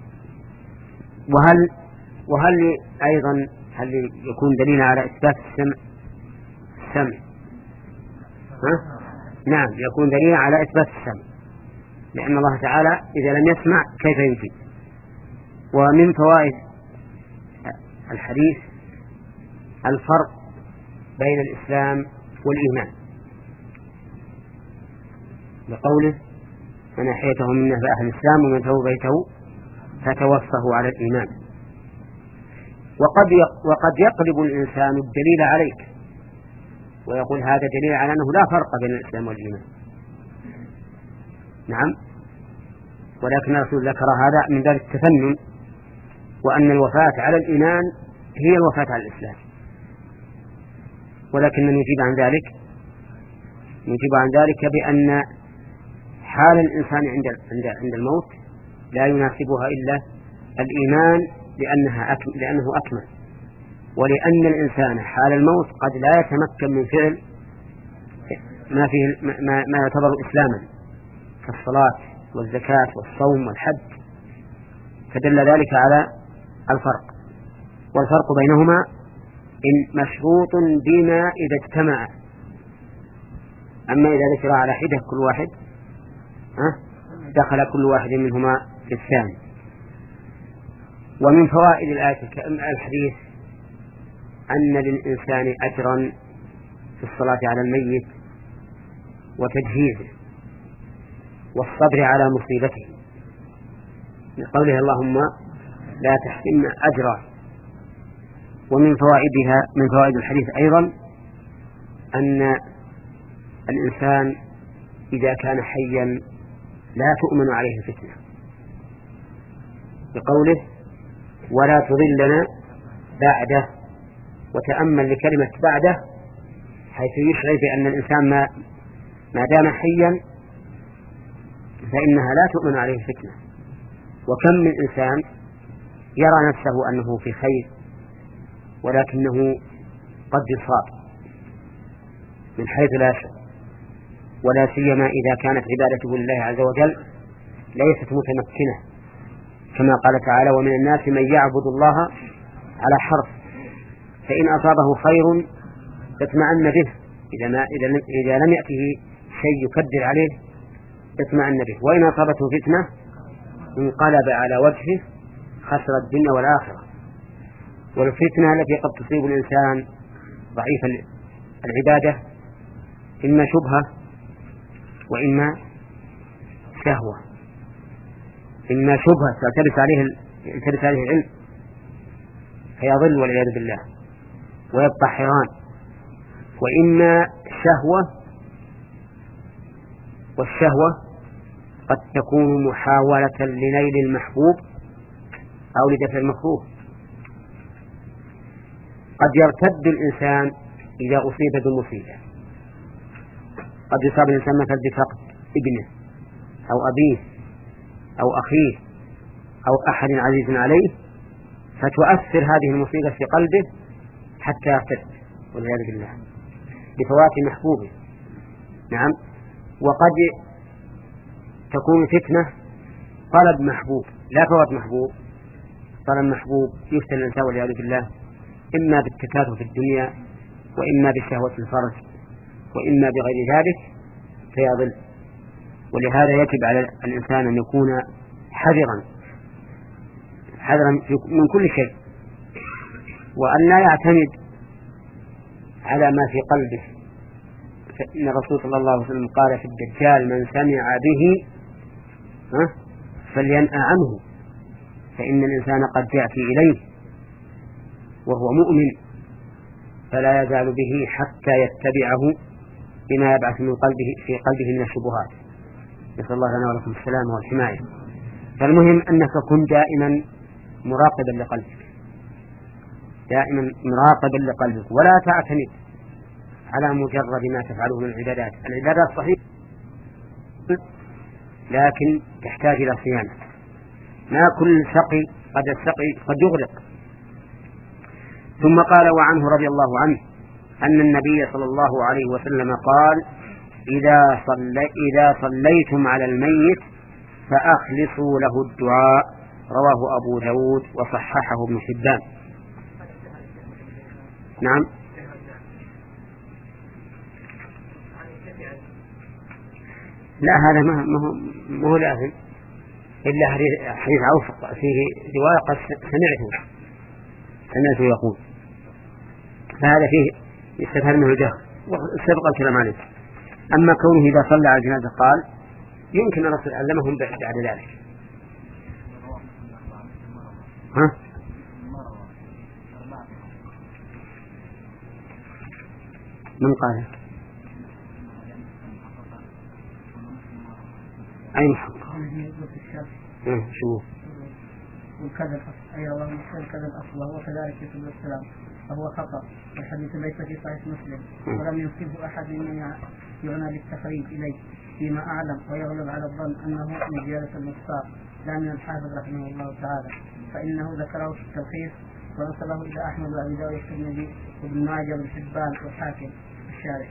وهل وهل أيضا هل يكون دليل على إثبات السمع؟ السمع ها؟ نعم، يكون دليل على إثبات السمع، لأن الله تعالى إذا لم يسمع كيف ينفي. ومن فوائد الحديث الفرق بين الإسلام والإيمان، لقوله من أحيته منه فأهل الإسلام ومن توبيته فتوفه على الإيمان. وقد وقد يقلب الإنسان الدليل عليك ويقول هذا دليل على أنه لا فرق بين الإسلام والإيمان. نعم، ولكن الرسول ذكر هذا من باب التفنن، وأن الوفاة على الإيمان هي الوفاة على الإسلام. ولكن نجيب عن ذلك نجيب عن ذلك بأن حال الإنسان عند عند الموت لا يناسبها إلا الإيمان، لأنها أكمل لأنه أكمل، ولأن الإنسان حال الموت قد لا يتمكن من فعل ما فيه ما, ما يعتبر إسلاما كالصلاة والزكاة والصوم والحج، فدل ذلك على الفرق. والفرق بينهما إن مشروط بما إذا اجتمع، أما إذا ذكر على حدة كل واحد دخل كل واحد منهما في الثاني. ومن فوائد الآية الحديث أن للإنسان أجرا في الصلاة على الميت وتجهيزه والصبر على مصيبته، لقوله اللهم لا تحرمنا أجرا. ومن فوائدها من فوائد الحديث أيضا أن الإنسان إذا كان حيا لا تؤمن عليه الفتنة، بقوله ولا تضلنا بعده. وتأمل لكلمة بعده حيث يشعر بأن الإنسان ما ما دام حيا فإنها لا تؤمن عليه الفتنة. وكم من إنسان يرى نفسه أنه في خير ولكنه قد يصاب من حيث لا يشعر، ولا سيما إذا كانت عبادته لله عز وجل ليست متمكنة، كما قال تعالى ومن الناس من يعبد الله على حرف فإن أصابه خير اطمأن به، إذا, ما إذا لم يأته شيء يكدر عليه اطمأن به، وإن أصابته فتنة انقلب على وجهه خسر الدنيا والآخرة. والفتنة التي قد تصيب الإنسان ضعيف العبادة إما شبهة وإما شهوة، إما شبهة تلتبس عليه يلتبس عليه العلم فيضل والعياذ بالله ويبقى حيران، وإما شهوة، والشهوة قد تكون محاولة لنيل المحبوب أو لدفع المكروه. قد يرتد الإنسان إذا أصيب بمصيبة، قد يصاب الإنسان مثلا بفقد ابنه أو أبيه أو أخيه أو أحد عزيز عليه، فتؤثر هذه المصيبة في قلبه حتى يرتد والعياذ بالله بفوات محبوبه. نعم. وقد تكون فتنة طلب محبوب لا فوات محبوب، طلب محبوب يفتن الإنسان والعياذ بالله إما بالتكاثر في الدنيا وإما بشهوة الفرج وإما بغير ذلك فيضل. ولهذا يجب على الإنسان أن يكون حذرا حذرا من كل شيء، وأن لا يعتمد على ما في قلبه. فإن الرسول صلى الله عليه وسلم قال في الدجال من سمع به فلينأ عنه، فإن الإنسان قد يأتي إليه وهو مؤمن فلا يزال به حتى يتبعه بما يبعث من قلبه في قلبه من الشبهات. نسأل الله لنا ولكم السلامة والحماية. فالمهم أنك كن دائما مراقبا لقلبك، دائما مراقبا لقلبك، ولا تعتمد على مجرد ما تفعله من العبادات. العبادات صحيح لكن تحتاج إلى صيانة. ما كل سقي قد السقي قد يغرق. ثم قال وعنه رضي الله عنه أن النبي صلى الله عليه وسلم قال إذا, صلي إذا صليتم على الميت فأخلصوا له الدعاء، رواه أبو داود وصححه ابن حبان. نعم. لا هذا ما هو لازم إلا حديث عوف فيه رواية قد سمعته سمعته يقول، فهذا فيه يستفهم منه الجهر وسبق الكلام عليه. أما كونه إذا صلى على الجنازة قال يمكن الرسول علمهم بعد ذلك. ها؟ من قال؟ أي محقق؟ شو؟ والكذب أيضا الكذب أصله وكذلك يسلم السلام فهو خطأ، والحديث ليس في صحيح مسلم ولم ينسبه أحد من يعنى بالتخريج إليه فيما أعلم، ويغلب على الظن أنه من زيادة المختار لا من الحافظ رحمه الله تعالى، فإنه ذكره في التلخيص ونسبه إلى أحمد وأبي داود والترمذي وابن ماجه وابن حبان والحاكم الشارع.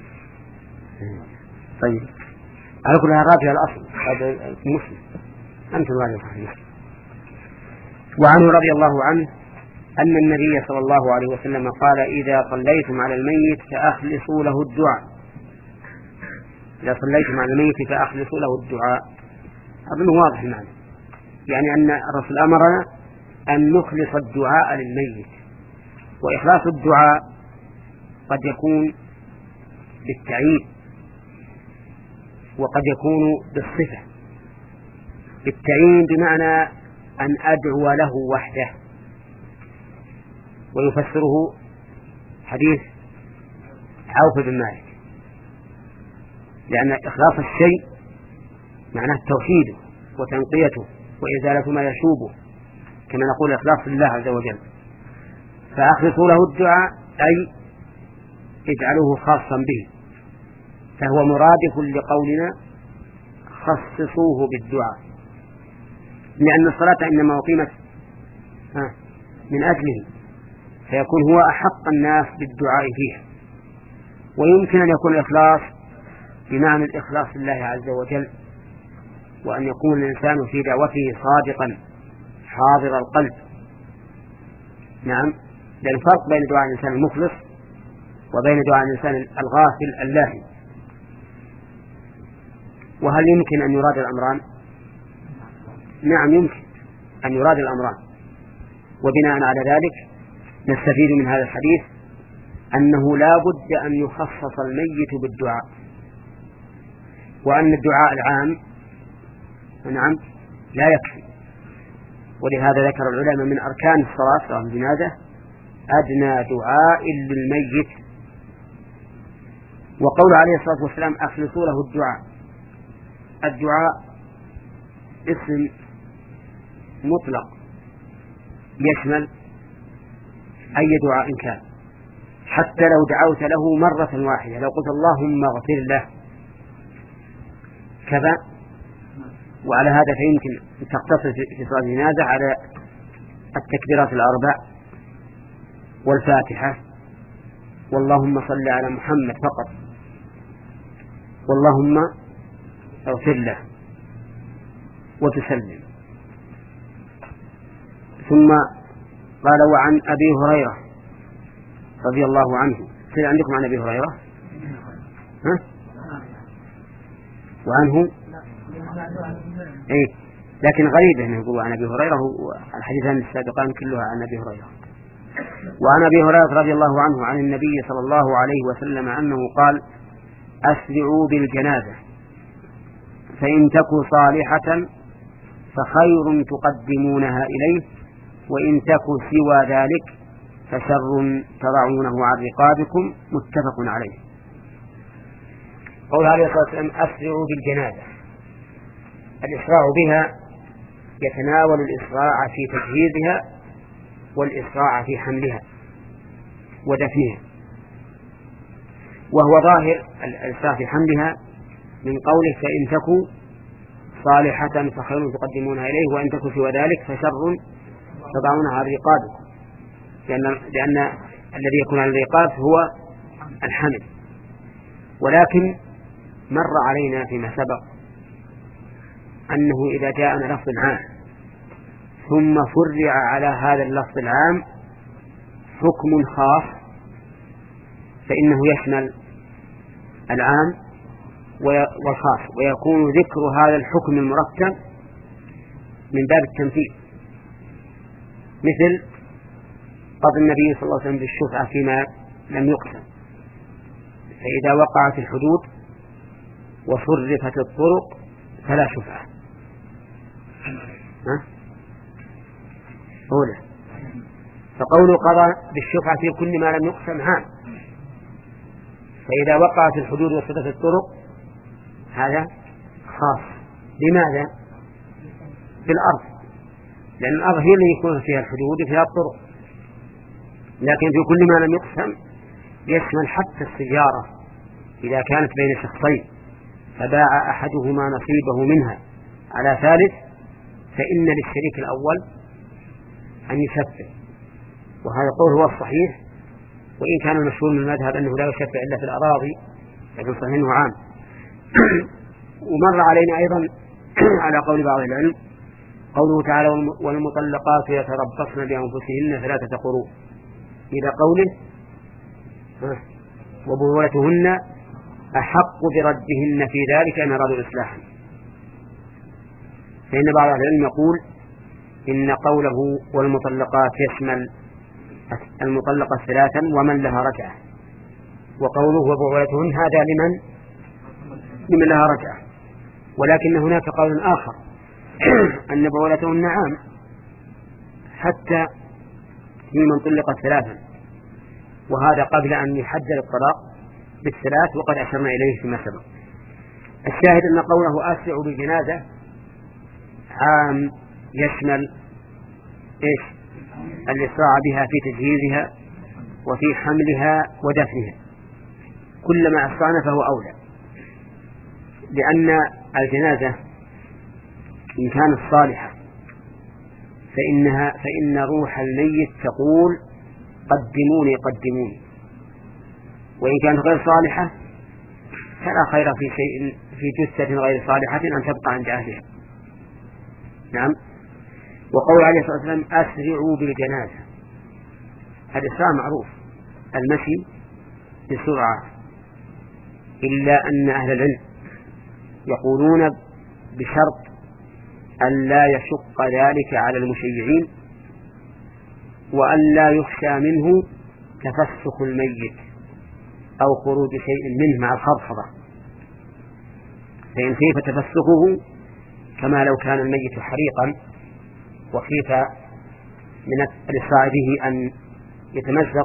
طيب على كل هذا راجع الأصل هذا مسلم أنت راجع صحيح. وعنه رضي الله عنه أن النبي صلى الله عليه وسلم قال إذا صليتم على الميت فأخلصوا له الدعاء. إذا صليتم على الميت فأخلصوا له الدعاء أظن واضح المعنى، يعني أن الرسول أمرنا أن نخلص الدعاء للميت. وإخلاص الدعاء قد يكون بالتعيين وقد يكون بالصفة. بالتعيين بمعنى أن أدعو له وحده، ويفسره حديث عوف بن مالك، لأن إخلاص الشيء معناه توحيده وتنقيته وإزالة ما يشوبه، كما نقول إخلاص لله عز وجل. فأخلصوا له الدعاء أي اجعلوه خاصا به، فهو مرادف لقولنا خصصوه بالدعاء، لأن الصلاة إنما أقيمت من أجله، فيكون هو أحق الناس بالدعاء فيها. ويمكن أن يكون الإخلاص بمعنى الإخلاص لله عز وجل، وأن يكون الإنسان في دعوته صادقا حاضر القلب. نعم، لأن الفرق بين دعاء الإنسان المخلص وبين دعاء الإنسان الغافل اللاهي. وهل يمكن أن يراد الأمران؟ نعم يمكن أن يراد الأمران. وبناء على ذلك نستفيد من هذا الحديث أنه لا بد أن يخصص الميت بالدعاء، وأن الدعاء العام نعم لا يكفي. ولهذا ذكر العلماء من أركان الصلاة صلاة الجنازة أدنى دعاء للميت. وقول عليه الصلاة والسلام أخلصوا له الدعاء، الدعاء اسم مطلق يشمل أي دعاء كان، حتى لو دعوت له مرة واحدة، لو قلت اللهم اغفر له كذا. وعلى هذا فيمكن تقتصر في صلاة الجنازة على التكبيرات الأربع والفاتحة واللهم صل على محمد فقط، واللهم اغفر له وتسلم. ثم قال وعن أبي هريرة رضي الله عنه. سيد عندكم عن أبي هريرة؟ ها؟ وعنه إيه، لكن غريبة أنه يقول عن أبي هريرة، والحديثان السابقان كلها عن أبي هريرة. وعن أبي هريرة رضي الله عنه عن النبي صلى الله عليه وسلم أنه قال أسرعوا بالجنازة فإن تكن صالحة فخير تقدمونها إليه، وإن تك سوى ذلك فشر تضعونه عن رقابكم. متفق عليه. قول عليه الصلاة والسلام أسرعوا بالجنازة. الإسراع بها يتناول الإسراع في تجهيزها والإسراع في حملها ودفنها، وهو ظاهر الإسراع في حملها من قوله فإن تكوا صالحة فخير تقدمونها إليه، وإن تكوا سوى ذلك فشر تضعونها عن رقابكم، لأن, لأن الذي يكون على الرقاب هو الحمل. ولكن مر علينا فيما سبق أنه إذا جاءنا لفظ عام ثم فرع على هذا اللفظ العام حكم خاص فإنه يشمل العام والخاص، ويكون ذكر هذا الحكم المركب من باب التمثيل، مثل قضى النبي صلى الله عليه وسلم بالشفعة فيما لم يقسم، فإذا وقعت الحدود وصرفت الطرق فلا شفعة. ها؟ أولا فقول قضى بالشفعة في كل ما لم يقسم عام، فإذا وقعت الحدود وصرفت الطرق هذا خاص. لماذا؟ في الأرض، لأن الأرض هي اللي يكون فيها الحدود وفيها الطرق، لكن في كل ما لم يقسم يشمل حتى السيارة إذا كانت بين شخصين فباع أحدهما نصيبه منها على ثالث فإن للشريك الأول أن يشفع، وهذا القول هو الصحيح، وإن كان المشهور من المذهب أنه لا يشفع إلا في الأراضي، لكن صحيح أنه عام. ومر علينا أيضا على قول بعض العلم قوله تعالى والمطلقات يتربصن بأنفسهن ثلاثة قروء إلى قوله وبعولتهن أحق بردهن في ذلك إن أرادوا إصلاحا. فإن بعض العلم يقول إن قوله والمطلقات يشمل المطلقة ثلاثا ومن لها رجعة، وقوله وبعولتهن هذا لمن لمن لها رجعة، ولكن هناك قول آخر أن بعولتهن عام حتى لمن طلقت ثلاثا، وهذا قبل أن يحدد الطلاق بالثلاث، وقد أشرنا إليه فيما سبق. الشاهد أن قوله أسرع بالجنازة عام يشمل إيش؟ الإسراع بها في تجهيزها وفي حملها ودفنها، كلما أسرعنا فهو أولى، لأن الجنازة إن كانت صالحة فإنها فإن روح الميت تقول قدموني قدموني، وإن كانت غير صالحة فلا خير في شيء في جثة غير صالحة أن تبقى عند أهلها. نعم. وقول عليه الصلاة والسلام أسرعوا بالجنازة، الإسراع معروف المشي بسرعة، إلا أن أهل العلم يقولون بشرط أن لا يشق ذلك على المشيعين، وأن لا يخشى منه تفسخ الميت أو خروج شيء منه مع الخضخضة، فإن كيف تفسخه كما لو كان الميت حريقا وخيف من الإسراع به أن يتمزق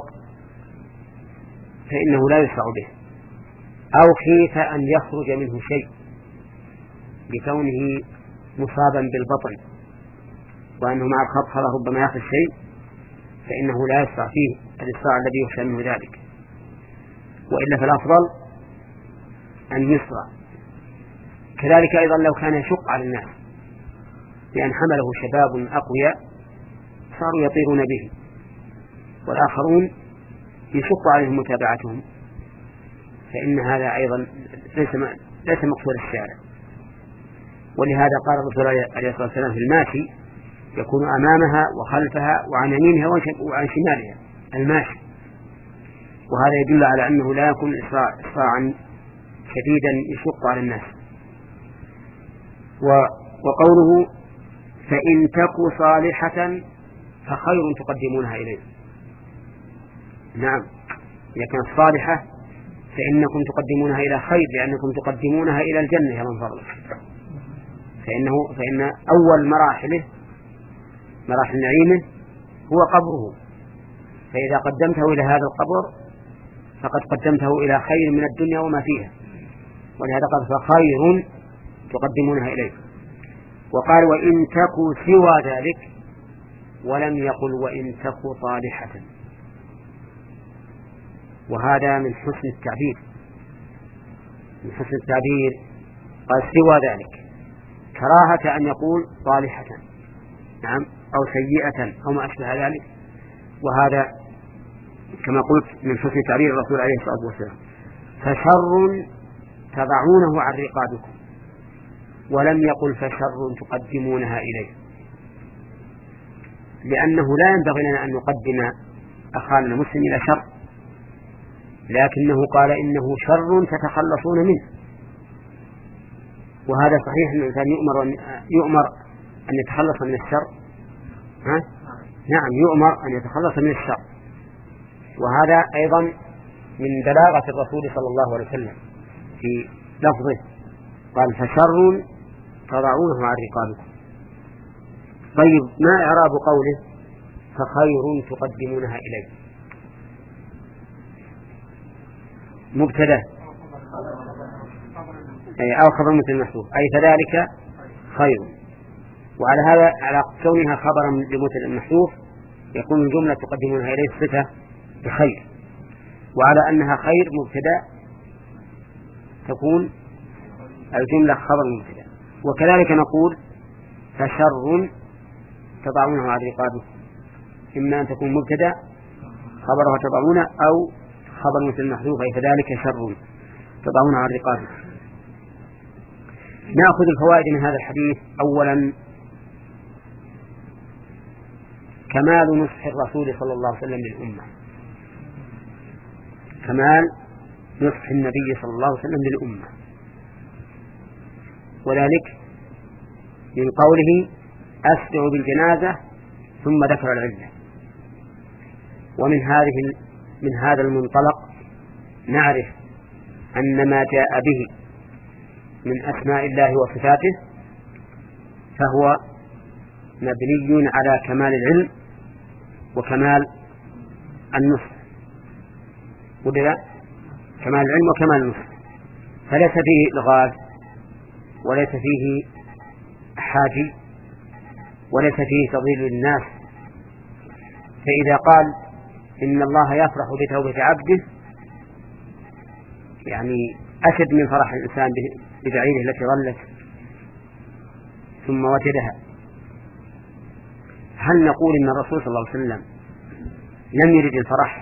فإنه لا يسرع به، أو خيف أن يخرج منه شيء لكونه مصابا بالبطن وأنه مع الخضخضة ربما يأخذ شيء، فإنه لا يسرع فيه الإسراع الذي يخشى منه ذلك، وإلا فالأفضل أن يسرع. كذلك أيضا لو كان يشق على الناس لأن حمله شباب أقوياء صاروا يطيرون به والآخرون يشق عليهم متابعتهم، فإن هذا أيضا ليس ليس مقصود الشارع. ولهذا قال الرسول عليه الصلاة والسلام في الماشي يكون أمامها وخلفها وعن يمينها وعن شمالها الماشي، وهذا يدل على أنه لا يكون إسراعا شديدا يشق على الناس. وقوله فإن تكو صالحة فخير تقدمونها إليه، نعم إذا كانت صالحة فإنكم تقدمونها إلى خير، لأنكم تقدمونها إلى الجنة يا من فضلك، فإنه فإن أول مراحله مراحل نعيمه هو قبره، فإذا قدمته إلى هذا القبر فقد قدمته إلى خير من الدنيا وما فيها، ولهذا قال فخير تقدمونها إليه. وقال وإن تكو سوى ذلك، ولم يقل وإن تكو صالحة، وهذا من حسن التعبير من حسن التعبير قال سوى ذلك، كراهة أن يقول صالحة نعم أو سيئة أو ما أشبه ذلك، وهذا كما قلت من حسن تعبير الرسول عليه الصلاة والسلام. فشر تضعونه عن رقابكم، ولم يقل فشر تقدمونها إليه، لأنه لا ينبغي لنا أن نقدم أخانا المسلم إلى شر، لكنه قال إنه شر تتخلصون منه، وهذا صحيح أن الإنسان يؤمر أن, يؤمر أن يتخلص من الشر. ها؟ نعم يؤمر أن يتخلص من الشر، وهذا أيضا من بلاغة الرسول صلى الله عليه وسلم في لفظه، قال فشر تضعونه عن رقابكم. طيب ما إعراب قوله فخير تقدمونها إليه؟ مبتدأ أو خبر مثل المحذوف، أي فذلك خير، وعلى هذا على كونها خبرا لمثل المحذوف يكون الجملة تقدمونها إليه صفة بخير، وعلى أنها خير مبتدأ تكون الجملة خبر مبتدأ. وكذلك نقول فشر تضعونه على رقابكم، إما أن تكون مبتدأ خبرها تضعونه أو خبر مثل المحذوف أي فذلك شر تضعونه على رقابكم. نأخذ الفوائد من هذا الحديث. أولا كمال نصح الرسول صلى الله عليه وسلم للأمة، كمال نصح النبي صلى الله عليه وسلم للأمة، وذلك من قوله أسرعوا بالجنازة ثم ذكر العلة. ومن هذه من هذا المنطلق نعرف أن ما جاء به من أسماء الله وصفاته فهو مبني على كمال العلم وكمال النصح، ولا كمال العلم وكمال النصح، فليس فيه إلغاز وليس فيه حاجي وليس فيه تضليل للناس. فإذا قال إن الله يفرح بتوبة عبده، يعني أشد من فرح الإنسان ببعيره التي ضلت ثم وجدها. هل نقول إن الرسول صلى الله عليه وسلم لم يرد الفرح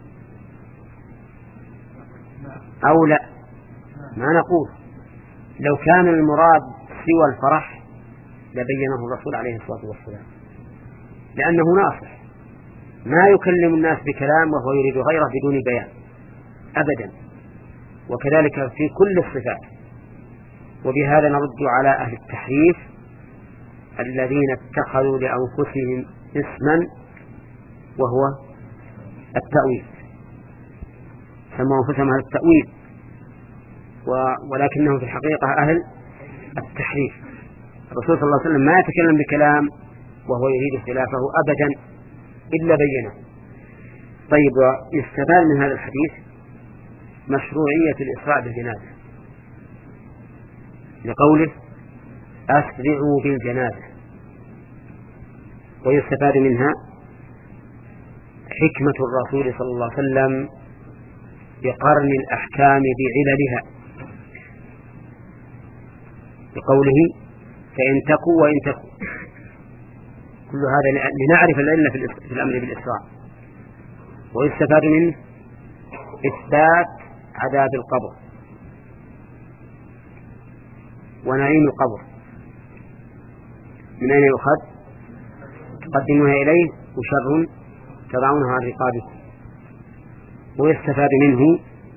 أو لا؟ ما نقول. لو كان المراد سوى الفرح لبينه الرسول عليه الصلاة والسلام، لأنه ناصح ما يكلم الناس بكلام وهو يريد غيره بدون بيان أبدا، وكذلك في كل الصفات. وبهذا نرد على أهل التحريف الذين اتخذوا لأنفسهم اسما وهو التأويل، سموا أنفسهم أهل التأويل ولكنهم في الحقيقة أهل التحريف. الرسول صلى الله عليه وسلم ما يتكلم بكلام وهو يريد خلافه أبدا إلا بينه. طيب يستفاد من هذا الحديث مشروعية الإسراع بالجنازة لقوله أسرعوا بالجنازة، ويستفاد منها حكمة الرسول صلى الله عليه وسلم بقرن الأحكام بعللها بقوله فإن تكوا وإن تكوا، كل هذا لنعرف العلة في الأمر بالإسراع. ويستفاد منه إثبات عذاب القبر ونعيم القبر. من أين يؤخذ؟ تقدمها إليه وشر تضعونها عن رقابكم. ويستفاد منه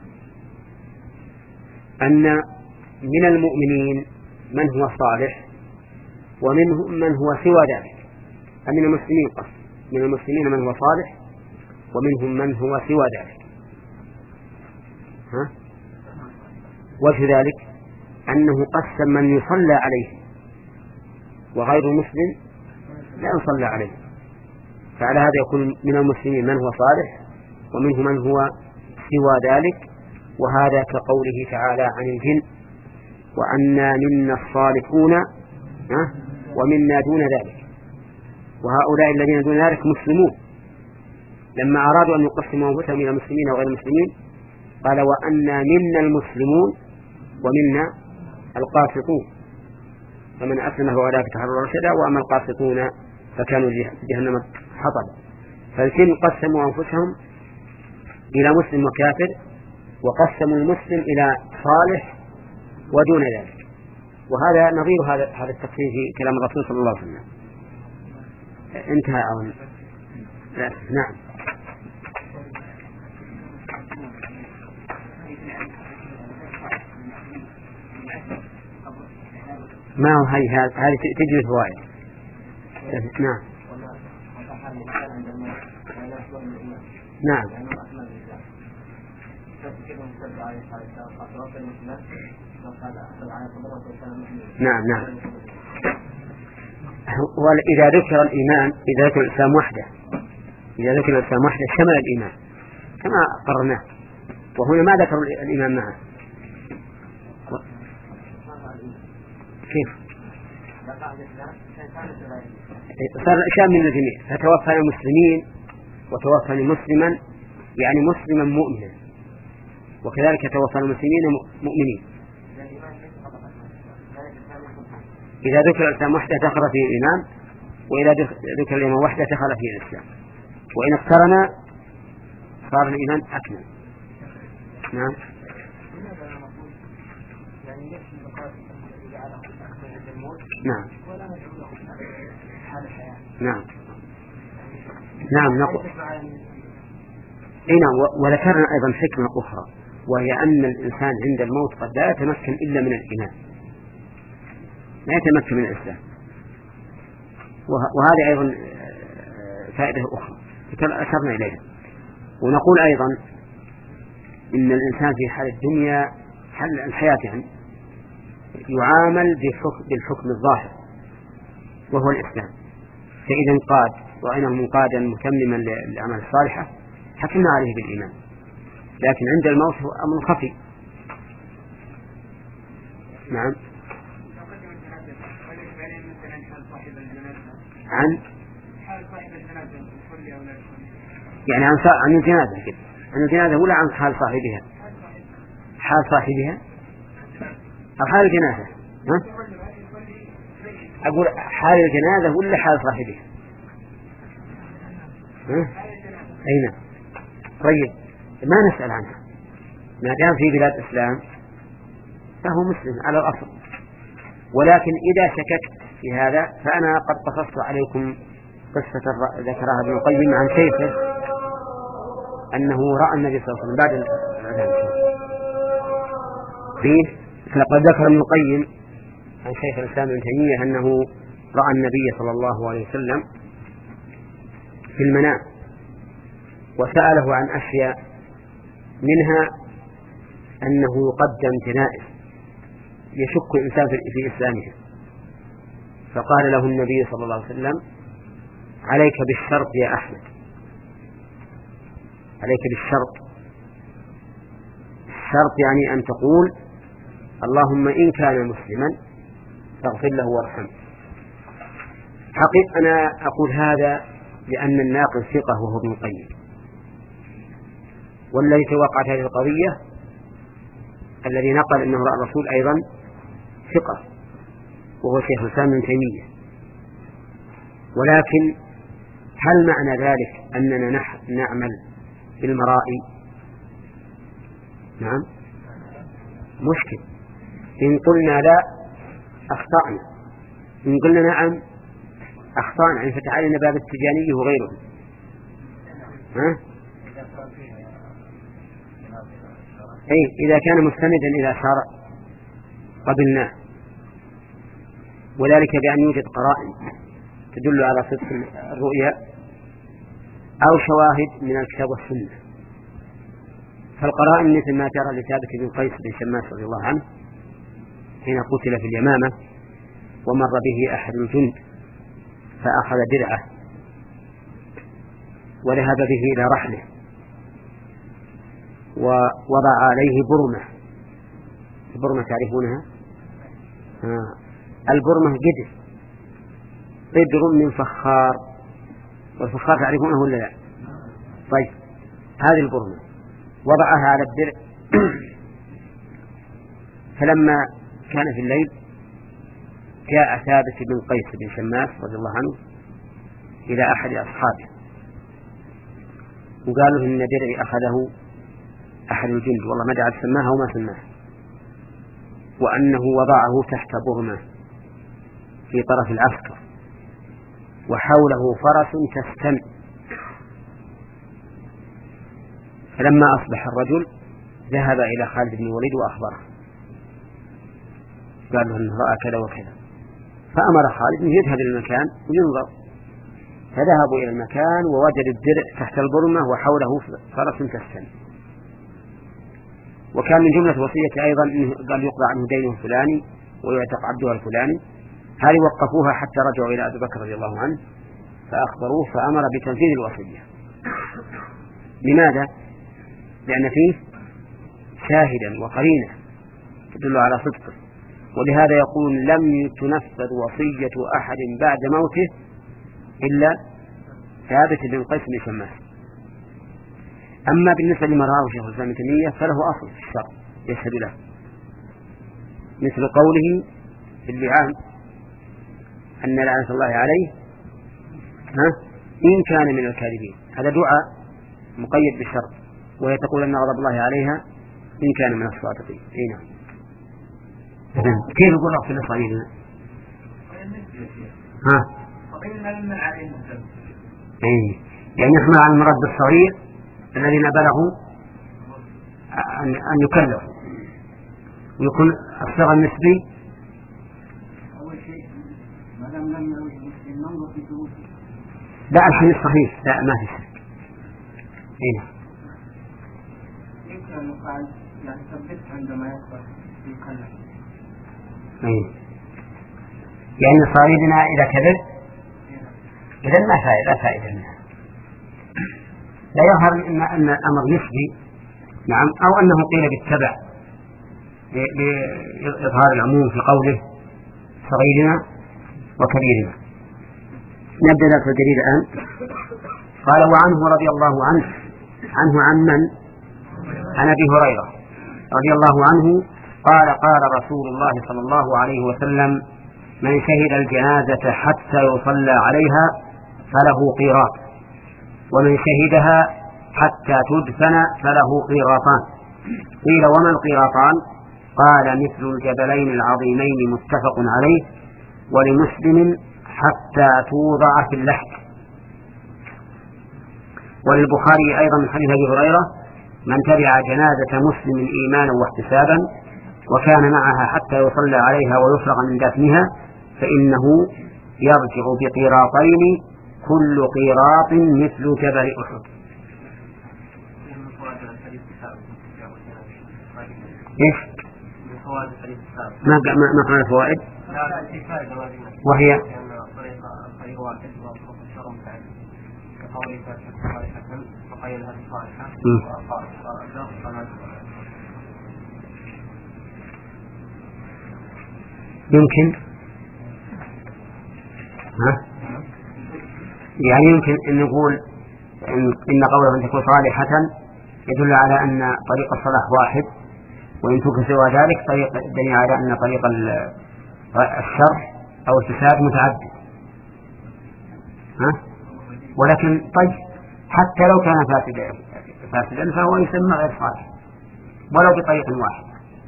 أن من المؤمنين من هو صالح ومنهم من هو سوى ذلك، من المسلمين قصد من المسلمين من هو صالح ومنهم من هو سوى ذلك. ها؟ وجه ذلك أنه قسم من يصلى عليه وغير مسلم لا يصلى عليه. فعلى هذا يكون من المسلمين من هو صالح ومنه من هو سوى ذلك. وهذا كقوله تعالى عن الجن وأنا منا الصالحون ومنا دون ذلك. وهؤلاء الذين دون ذلك مسلمون، لما أرادوا أن يقسموا أنفسهم إلى مسلمين وغير مسلمين قال وأنا منا المسلمون ومنا القاسطون، فمن أسلم فأولئك تحرروا رشدا وأما القاسطون فكانوا في جهنم حطبا. فالجن قسموا أنفسهم إلى مسلم وكافر، وقسموا المسلم إلى صالح ودون ذلك. وهذا نظير هذا هذا التقسيم في كلام الرسول صلى الله عليه وسلم. انتهى أظن. نعم. ما هو هذه هذه تجري فوائد. نعم نعم نعم نعم. وإذا ذكر الإيمان إذا ذكر الإسلام وحده إذا ذكر الإسلام وحده شمل الإيمان كما قررناه، وهنا ما ذكر الإيمان معه. كيف؟ صار شامل للجميع. فتوفى المسلمين وتوفى مسلما يعني مسلما مؤمنا، وكذلك توفى المسلمين مؤمنين. إذا ذكر الإسلام وحده دخل فيه الإيمان، وإذا ذكر الإيمان وحده دخل فيه الإسلام، وإن اقترنا صار الإيمان أكمل. نعم. نعم نعم نعم نقول نعم. وذكرنا أيضا حكمة أخرى، وهي أن الإنسان عند الموت قد لا يتمكن إلا من الإيمان، لا يتمكن من الإسلام. وهذه أيضا فائدة أخرى أشرنا إليها. ونقول أيضا إن الإنسان في حال الدنيا حال الحياة يعني يعامل بالحكم الظاهر وهو الإسلام. فإذا انقاد رأيناه منقادا متمما للأعمال الصالحة حكمنا عليه بالإيمان، لكن عند الموت هو أمر خفي. نعم. عن يعني عن عن الجنازة كده. عن الجنازة ولا عن حال صاحبها؟ حال صاحبها أو حال الجنازة؟ ها؟ أقول حال الجنازة ولا حال صاحبها؟ ها؟ أين؟ طيب ما نسأل عنها، ما دام في بلاد الإسلام فهو مسلم على الأصل. ولكن إذا شككت في هذا فأنا قد قصصت عليكم قصة ذكرها ابن القيم عن شيخه أنه رأى النبي صلى الله عليه وسلم بعد الأذان فيه. لقد ذكر ابن القيم عن شيخ الإسلام ابن تيمية أنه رأى النبي صلى الله عليه وسلم في المنام وسأله عن أشياء، منها أنه يقدم جنائز يشك الإنسان في إسلامها، فقال له النبي صلى الله عليه وسلم عليك بالشرط يا أحمد، عليك بالشرط. الشرط يعني أن تقول اللهم إن كان مسلما فاغفر له وارحمه. حقيقة أنا أقول هذا لأن الناقل ثقة وهو ابن القيم، والذي توقعت هذه القضية الذي نقل أنه رأى الرسول أيضا ثقة وهو شيخ الإسلام ابن تيمية. ولكن هل معنى ذلك أننا نعمل بالمرائي؟ نعم مشكل. إن قلنا لا أخطأنا، إن قلنا نعم أخطأنا. يعني فتح علينا باب التجاني وغيره. ها؟ أي إذا كان مستندا إلى شرع قبلناه، وذلك بأن يوجد قرائن تدل على صدق الرؤيا أو شواهد من الكتاب والسنة. فالقرائن مثل ما جرى لثابت بن قيس بن شماس رضي الله عنه حين قتل في اليمامة ومر به أحد الجند فأخذ درعه وذهب به إلى رحله ووضع عليه برمة. البرمة تعرفونها؟ آه. البرمة قدر قدر من فخار، والفخار تعرفونه ولا لا؟ طيب هذه البرمة وضعها على الدرع فلما كان في الليل جاء ثابت بن قيس بن شماس رضي الله عنه إلى أحد أصحابه وقالوا إن درعي أخذه أحد الجند، والله ما دعا سماها وما سماها، وأنه وضعه تحت برمة في طرف العسكر وحوله فرس تستن. فلما أصبح الرجل ذهب إلى خالد بن الوليد وأخبره، قال له أنه رأى كذا وكذا، فأمر خالد أن يذهب إلى المكان وينظر، فذهبوا إلى المكان ووجد الدرع تحت البرمة وحوله فرس تستن. وكان من جملة وصية أيضا أنه قال يقضى عنه دينه الفلاني ويعتق عبده الفلاني. هذه وقفوها حتى رجعوا إلى أبي بكر رضي الله عنه فأخبروه فأمر بتنفيذ الوصية. لماذا؟ لأن فيه شاهدا وقرينة تدل على صدقه، ولهذا يقول لم تنفذ وصية أحد بعد موته إلا ثابت بن قيس بن شماس. أما بالنسبة لما رأاه شيخ الإسلام ابن تيمية فله أصل في الشرع يشهد له، مثل قوله في اللعان أن لعنة الله عليه ها إن كان من الكاذبين، هذا دعاء مقيد بالشرع، وهي تقول أن غضب الله عليها إن كان من الصادقين. أي نعم. كيف يقول أغفر لصغيرنا؟ ها؟ إيه يعني يحمل على المراد بالصغير الذين بلغوا أن يكلفوا، ويكون الصغر النسبي. أول شيء ما دام لم ننظر في ثبوته لا الحديث صحيح، لا ما في شك. إيه يمكن أن يقال يعني ثبت عندما يكبر يكلف. إيه يعني صغيرنا إذا كذب إذا ما فائدة فائدة منها. لا يظهر أن أن الأمر نسبي نعم، أو أنه قيل بالتبع لإظهار العموم في قوله صغيرنا وكبيرنا. نبدأ ذلك الدليل الآن. قال وعنه رضي الله عنه عنه عن من؟ عن أبي هريرة رضي الله عنه قال قال رسول الله صلى الله عليه وسلم من شهد الجنازة حتى يصلى عليها فله قيراط، ومن شهدها حتى تدفن فله قيراطان. قيل وما القيراطان؟ قال مثل الجبلين العظيمين متفق عليه، ولمسلم حتى توضع في اللحد. وللبخاري أيضا من حديث أبي هريرة من تبع جنازة مسلم إيمانا واحتسابا وكان معها حتى يصلى عليها ويفرغ من دفنها فإنه يرجع بقيراطين كل قيراط مثل جبل أحد. إيش؟ ما ما قال الفوائد؟ وهي يمكن ها؟ يعني يمكن أن نقول إن قوله أن تكون صالحة يدل على أن طريق الصلاح واحد، وإن تكون سوى ذلك طريق دليل على أن طريق الشر أو الفساد متعدد. ها؟ ولكن طيب حتى لو كان فاسدا فاسدا فهو يسمى غير صالح ولو بطريق واحد.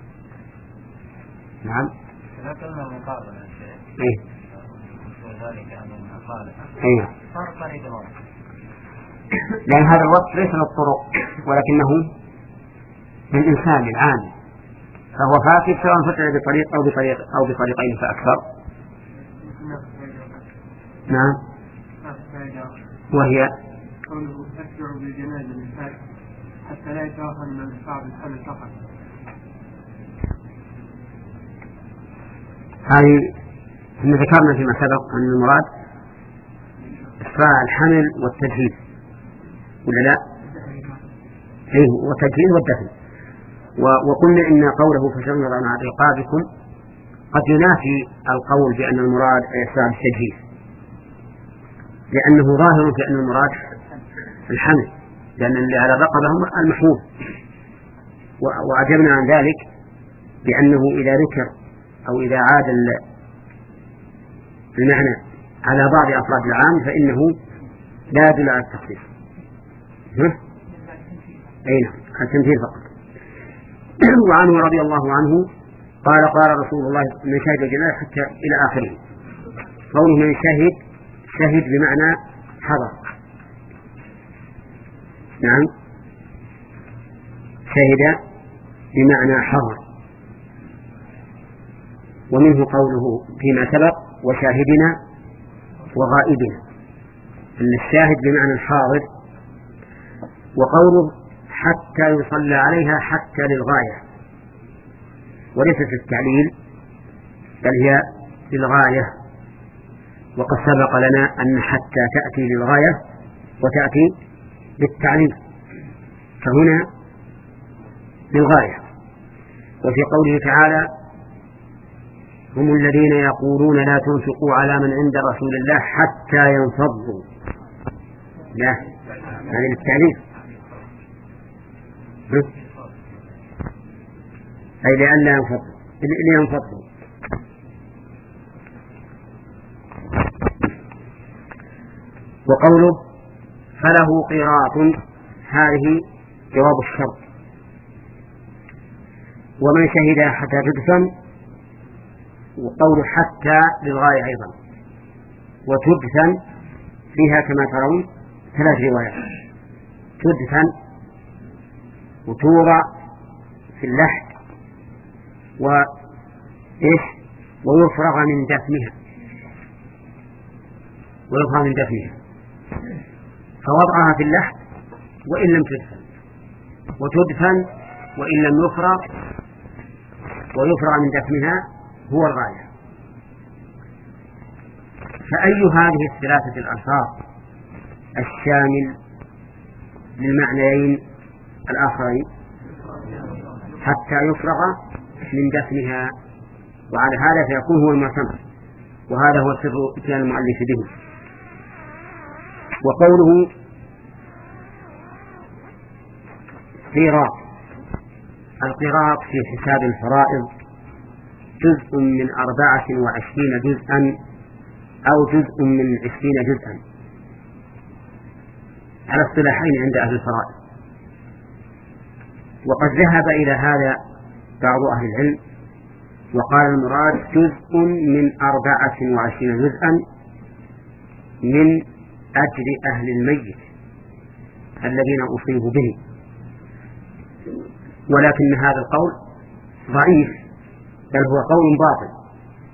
نعم. لكن المقابلة إيه. وذلك أن صالحا. إيه. صار طريق واحد. لأن هذا الوصف ليس للطرق ولكنه للإنسان العام، فهو فاسد سواء فتح بطريق أو بطريق أو بطريقين فأكثر. نعم. وهي قوله أشجع بالجنازة للفات حتى لا يتوهم من الصعب الحمل فقط. هذه إن ذكرنا فيما سبق أن المراد إسراع الحمل والتجهيز ولا لا؟ إيه، والتجهيز والدفن. وقلنا إن قوله فشرنا عن رقابكم قد ينافي القول بأن المراد إسراع التجهيز، لأنه ظاهر في أن المراد الحمل، لأن اللي على الرقبة هم المحمول. وعجبنا عن ذلك بأنه إذا ذكر أو إذا عاد المعنى على بعض أفراد العام فإنه لا يدل على التخصيص. أي نعم، التمثيل فقط. وعنه رضي الله عنه قال قال رسول الله من شهد الجنازة حتى إلى آخره. قوله من شهد، شهد بمعنى حضر. نعم، شهد بمعنى حضر. ومنه قوله فيما سبق وشاهدنا وغائبنا، أن الشاهد بمعنى الحاضر. وقوله حتى يصلى عليها حتى للغاية، وليست التعليل بل هي للغاية. وقد سبق لنا أن حتى تأتي للغاية وتأتي للتعليل، فهنا للغاية. وفي قوله تعالى هم الذين يقولون لا تنفقوا على من عند رسول الله حتى ينفضوا، لا هذه للتعليل، أي لئلا ينفضوا لينفضوا. وقوله فله قيراط، هذه جواب الشرط. ومن شهد حتى تدفن، وقول حتى للغاية أيضا. وتدفن فيها كما ترون ثلاث روايات، تدفن وتوضع في اللحد وإيش ويفرغ من دفنها ويفرغ من دفنها فوضعها في اللحد وإن لم تدفن، وتدفن وإن لم يفرغ ويفرغ من دفنها هو الغاية. فأي هذه الثلاثة الألفاظ الشامل للمعنيين الآخرين حتى يفرغ من دفنها، وعلى هذا فيكون هو المعتمد، وهذا هو سر اتيان المؤلف به. وقوله قيراط، القيراط في حساب الفرائض جزء من أربعة وعشرين جزءا أو جزء من عشرين جزءا على اصطلاحين عند أهل الفرائض. وقد ذهب إلى هذا بعض أهل العلم وقال المراد جزء من أربعة وعشرين جزءا من أجر أهل الميت الذين أصيبوا به، ولكن هذا القول ضعيف بل هو قول باطل.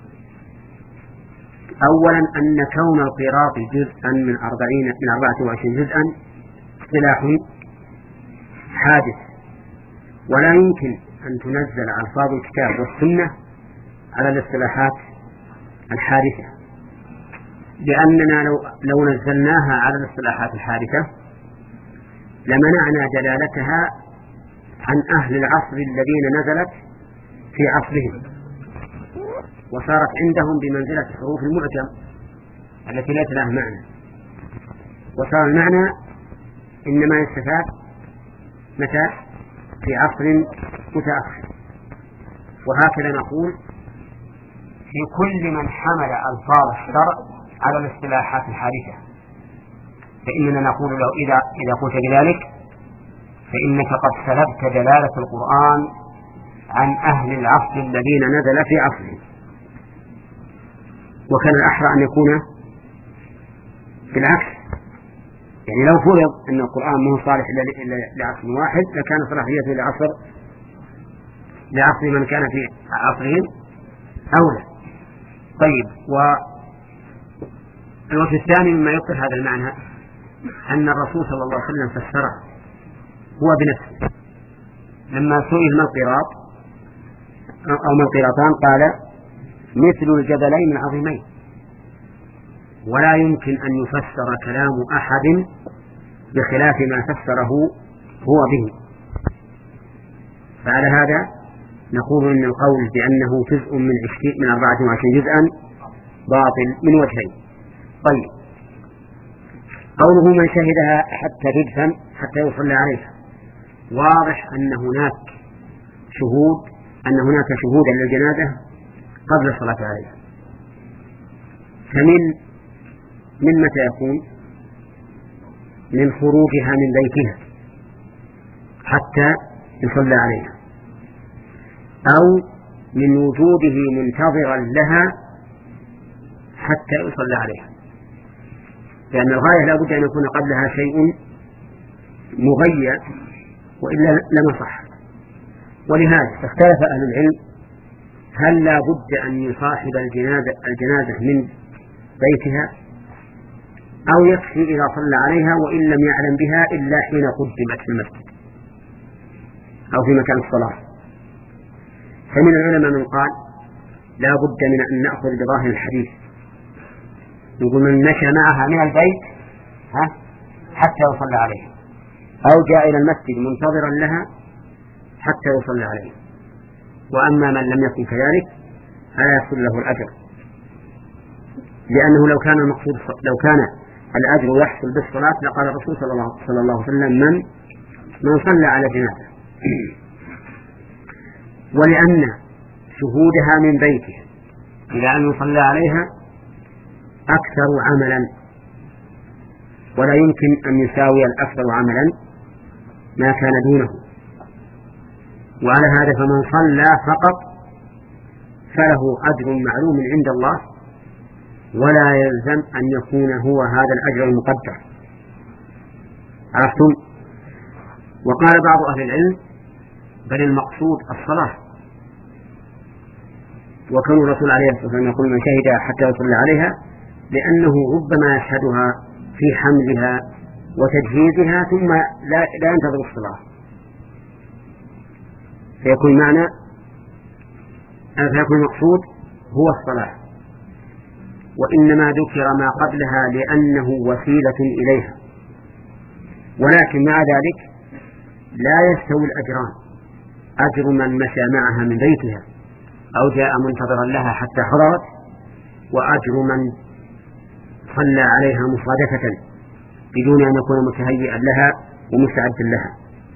أولا أن كون القيراط جزءا من أربعين من أربعة وعشرين جزءا اصطلاح حادث، ولا يمكن أن تنزل ألفاظ الكتاب والسنة على الاصطلاحات الحادثة، لأننا لو, لو نزلناها على الاصطلاحات الحادثة لمنعنا دلالتها عن أهل العصر الذين نزلت في عصرهم، وصارت عندهم بمنزلة حروف المعجم التي ليس لها معنى، وصار المعنى إنما يستفاد متى في عصر متأخر. وهكذا نقول في كل من حمل ألفاظ الشرع على الاصطلاحات الحادثة، فإننا نقول له إذا إذا قلت بذلك فإنك قد سلبت دلالة القرآن عن أهل العصر الذين نزل في عصرهم. وكان الأحرى أن يكون بالعكس، يعني لو فرض أن القرآن مو صالح إلا لعصر واحد لكان صلاحيته لعصر لعصر من كان في عصرهم أولى. طيب، والوجه الثاني مما يبطل هذا المعنى أن الرسول صلى الله عليه وسلم فسره هو بنفسه لما سئل ما القراط أو ما القراطان قال مثل الجبلين العظيمين، ولا يمكن أن يفسر كلام أحد بخلاف ما فسره هو به. فعلى هذا نقول إن القول بأنه جزء من عشرين من أربعة وعشرين جزءا باطل من وجهين. طيب، قوله من شهدها حتى تدفن حتى يصلى عليها، واضح أن هناك شهود أن هناك شهودا للجنازة قبل الصلاة عليها. فمن من متى يكون؟ من خروجها من بيتها حتى يصلى عليها، أو من وجوده منتظرا لها حتى يصلى عليها، لأن الغاية لا بد أن يكون قبلها شيء مغير وإلا لما صح. ولهذا اختلف أهل العلم هل لا بد أن يصاحب الجنازة, الجنازة من بيتها أو يكفي إذا صلى عليها وإن لم يعلم بها إلا حين قدمت في المسجد أو في مكان الصلاة. فمن العلماء من قال لا بد من أن نأخذ بظاهر الحديث، يقول من مشى معها من البيت ها حتى يصلى عليها، أو جاء إلى المسجد منتظرا لها حتى يصلى عليها. وأما من لم يكن كذلك فلا يحصل له الأجر، لأنه لو كان المقصود لو كان الأجر يحصل بالصلاة لقال الرسول صلى الله, صلى الله عليه وسلم من من صلى على جنازة. ولأن شهودها من بيتها إلى أن يصلى عليها أكثر عملا، ولا يمكن أن يساوي الأكثر عملا ما كان دونه. وعلى هذا فمن صلى فقط فله أجر معلوم عند الله، ولا يلزم أن يكون هو هذا الأجر المقدر. عرفتم؟ وقال بعض أهل العلم بل المقصود الصلاة، وكان الرسول عليه الصلاة والسلام يقول من شهد حتى يصلى عليها، لأنه ربما يشهدها في حملها وتجهيزها ثم لا, لا ينتظر الصلاة، فيكون معنى فيكون المقصود هو الصلاة، وإنما ذكر ما قبلها لأنه وسيلة إليها. ولكن مع ذلك لا يستوي الأجران، أجر من مشى معها من بيتها أو جاء منتظرا لها حتى حضرت، وأجر من صلى عليها مصادفة بدون أن يكون متهيئا لها ومستعدا لها.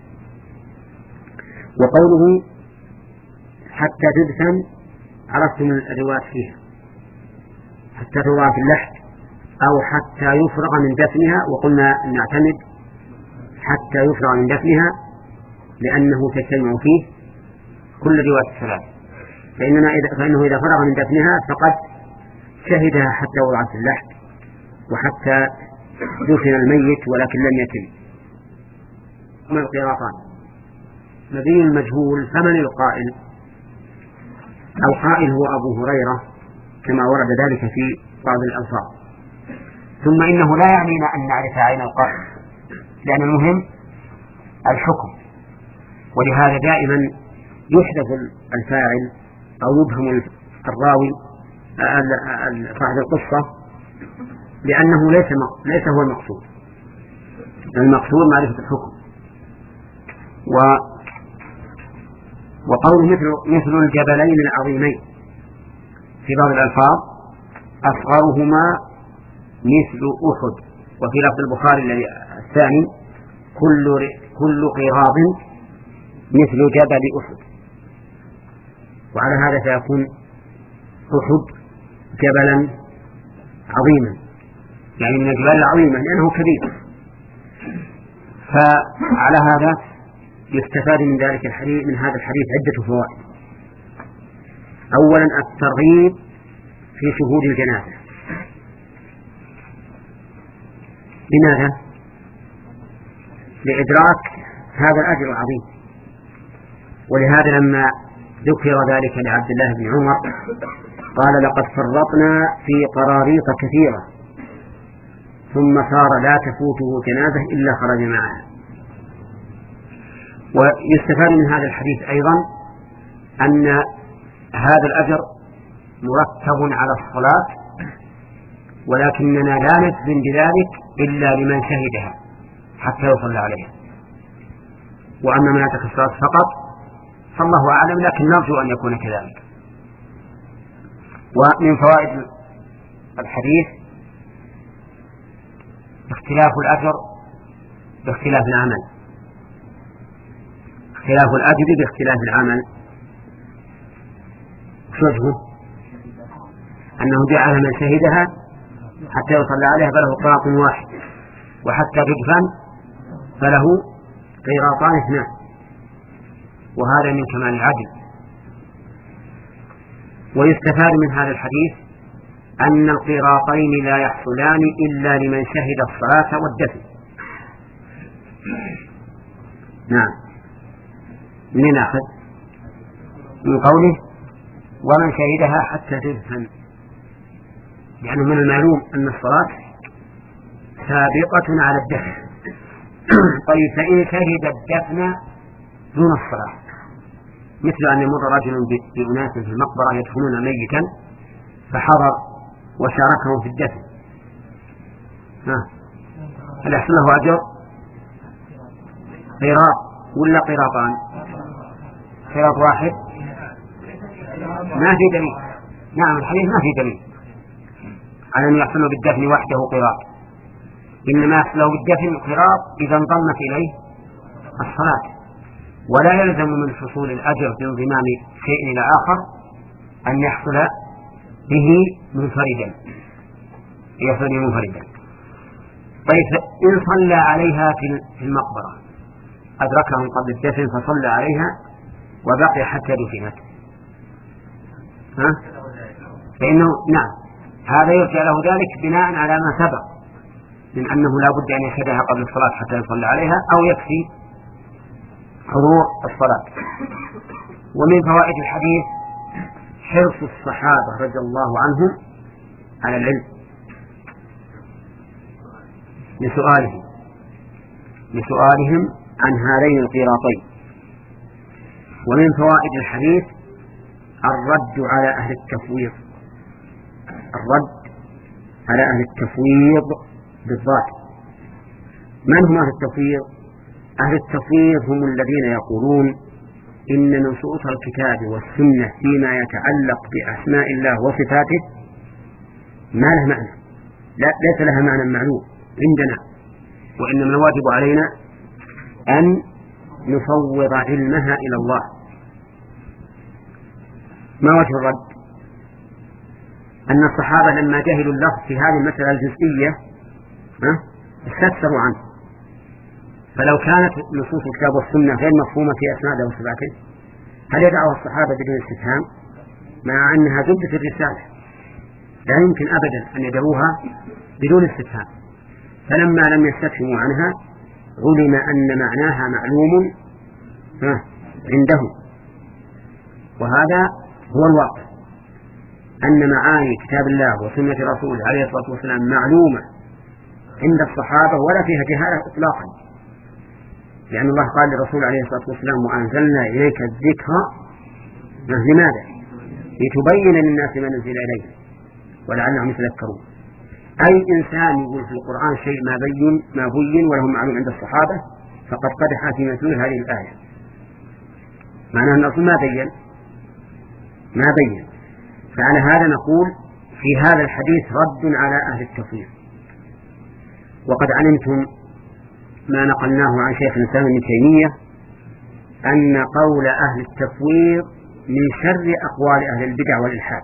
وقوله حتى تدفن عرفتم الروايات فيها، حتى تضع في اللحد أو حتى يفرغ من دفنها، وقلنا نعتمد حتى يفرغ من دفنها لأنه تجتمع فيه كل رواية الثلاث، فإننا إذا فإنه إذا فرغ من دفنها فقد شهدها حتى وضعت في اللحد وحتى دفن الميت ولكن لم يتم. ما القراطان مبني المجهول، فمن القائل؟ القائل هو أبو هريرة كما ورد ذلك في بعض الألفاظ. ثم إنه لا يعنينا أن نعرف عين القائل، لأن المهم الحكم، ولهذا دائما يحدث الفاعل أو يبهم الراوي صاحب القصة لأنه ليس ليس هو المقصود، المقصود معرفة الحكم. و وقول مثل مثل الجبلين العظيمين في بعض الألفاظ أصغرهما مثل أحد، وفي لفظ البخاري الذي الثاني كل كل قراض مثل جبل أحد. وعلى هذا فيكون أحد جبلا عظيما، يعني من الجبال العظيمة لأنه كبير. فعلى هذا يستفاد من ذلك الحديث من هذا الحديث عدة فوائد. أولا الترغيب في شهود الجنازة. لماذا؟ لإدراك هذا الأجر العظيم. ولهذا لما ذكر ذلك لعبد الله بن عمر قال لقد فرطنا في قراريط كثيرة ثم صار لا تفوته جنازة إلا خرج معها. ويستفاد من هذا الحديث أيضا أن هذا الأجر مرتب على الصلاة، ولكننا لا نجزم بذلك إلا لمن شهدها حتى يصلى عليها. وأما مناسك الصلاة فقط فالله أعلم، لكن نرجو أن يكون كذلك. ومن فوائد الحديث اختلاف الأجر باختلاف العمل، اختلاف الأجر باختلاف العمل. وجهه أنه جعل من شهدها حتى يصلى عليها فله قراط واحد، وحتى تدفن فله قيراطان اثنان، وهذا من كمال العدل. ويستفاد من هذا الحديث أن القيراطين لا يحصلان إلا لمن شهد الصلاة والدفن. نعم، من نأخذ من قوله ومن شهدها حتى تدفن، لأنه من المعلوم أن الصلاة سابقة على الدفن. طيب، فإن شهد الدفن دون الصلاة، مثل أن يمر رجل بأناس في المقبرة يدفنون ميتا فحضر وشاركهم في الدفن، هل يحصل له أجر؟ قيراط ولا قيراطان؟ قيراط واحد؟ ما في دليل. نعم، الحديث ما في دليل على أن يحصل له بالدفن وحده قيراط، إنما يحصل له بالدفن قيراط إذا انضمت إليه الصلاة. ولا يلزم من حصول الأجر بانضمام شيء إلى آخر أن يحصل به منفردا، يحصل به منفردا. طيب، إن صلى عليها في المقبرة أدركهم قبل الدفن فصلى عليها وبقي حتى دفنت، ها؟ فإنه نعم، هذا يرجع له ذلك بناء على ما سبق من أنه لا بد أن يشهدها قبل الصلاة حتى يصلى عليها، أو يكفي حضور الصلاة. ومن فوائد الحديث حرص الصحابة رضي الله عنهم على العلم لسؤالهم لسؤالهم عن هذين القيراطين. ومن فوائد الحديث الرد على أهل التفويض، الرد على أهل التفويض بالذات. من هم أهل التفويض؟ أهل التفويض هم الذين يقولون إن نصوص الكتاب والسنة فيما يتعلق بأسماء الله وصفاته ما لها معنى، لا ليس لها معنى معلوم عندنا، وإنما الواجب علينا أن نفوض علمها إلى الله. ما وجه الرد؟ أن الصحابة لما جهلوا اللفظ في هذه المسألة الجزئية استفسروا عنه، فلو كانت نصوص الكتاب والسنة غير مفهومة في أسماء الله وصفاته هل يدعوها الصحابة بدون استفهام؟ مع أنها زبدة الرسالة لا يمكن أبدا أن يدعوها بدون استفهام. فلما لم يستفهموا عنها علم أن معناها معلوم عندهم، وهذا هو الواقع، أن معاني كتاب الله وسنة رسوله عليه الصلاة والسلام معلومة عند الصحابة ولا فيها جهالة إطلاقا، لأن الله قال للرسول عليه الصلاة والسلام وأنزلنا إليك الذكر لماذا؟ لتبين للناس ما نزل إليه ولعلهم يتذكرون. أي إنسان يقول في القرآن شيء ما بين ما بين وله معلوم عند الصحابة فقد قدح في مثل هذه الآية، معناه أن الرسول ما بين ما بين فعلى هذا نقول في هذا الحديث رد على أهل التفويض. وقد علمتم ما نقلناه عن شيخ الإسلام ابن تيمية أن قول أهل التفويض من شر أقوال أهل البدع والإلحاد،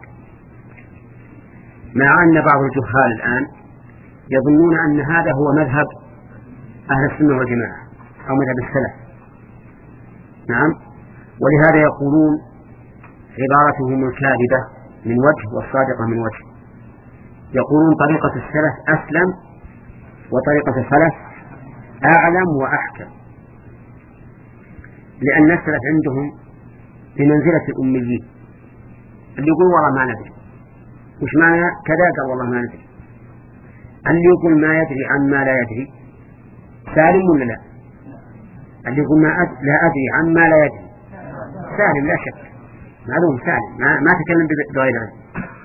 مع أن بعض الجهال الآن يظنون أن هذا هو مذهب أهل السنة والجماعة أو مذهب السلف. نعم، ولهذا يقولون عبارتهم الكاذبة من وجه والصادقة من وجه. يقولون طريقة السلف أسلم وطريقة الخلف أعلم وأحكم، لأن السلف عندهم بمنزلة الأميين اللي يقول والله ما ندري وش معنى كذا قال والله ما ندري، اللي يقول ما يدري عن ما لا يدري سالم ولا لا؟ اللي يقول ما أد... لا أدري عن ما لا يدري سالم لا شك، معلوم سالم، ما, ما تكلم بغير علم.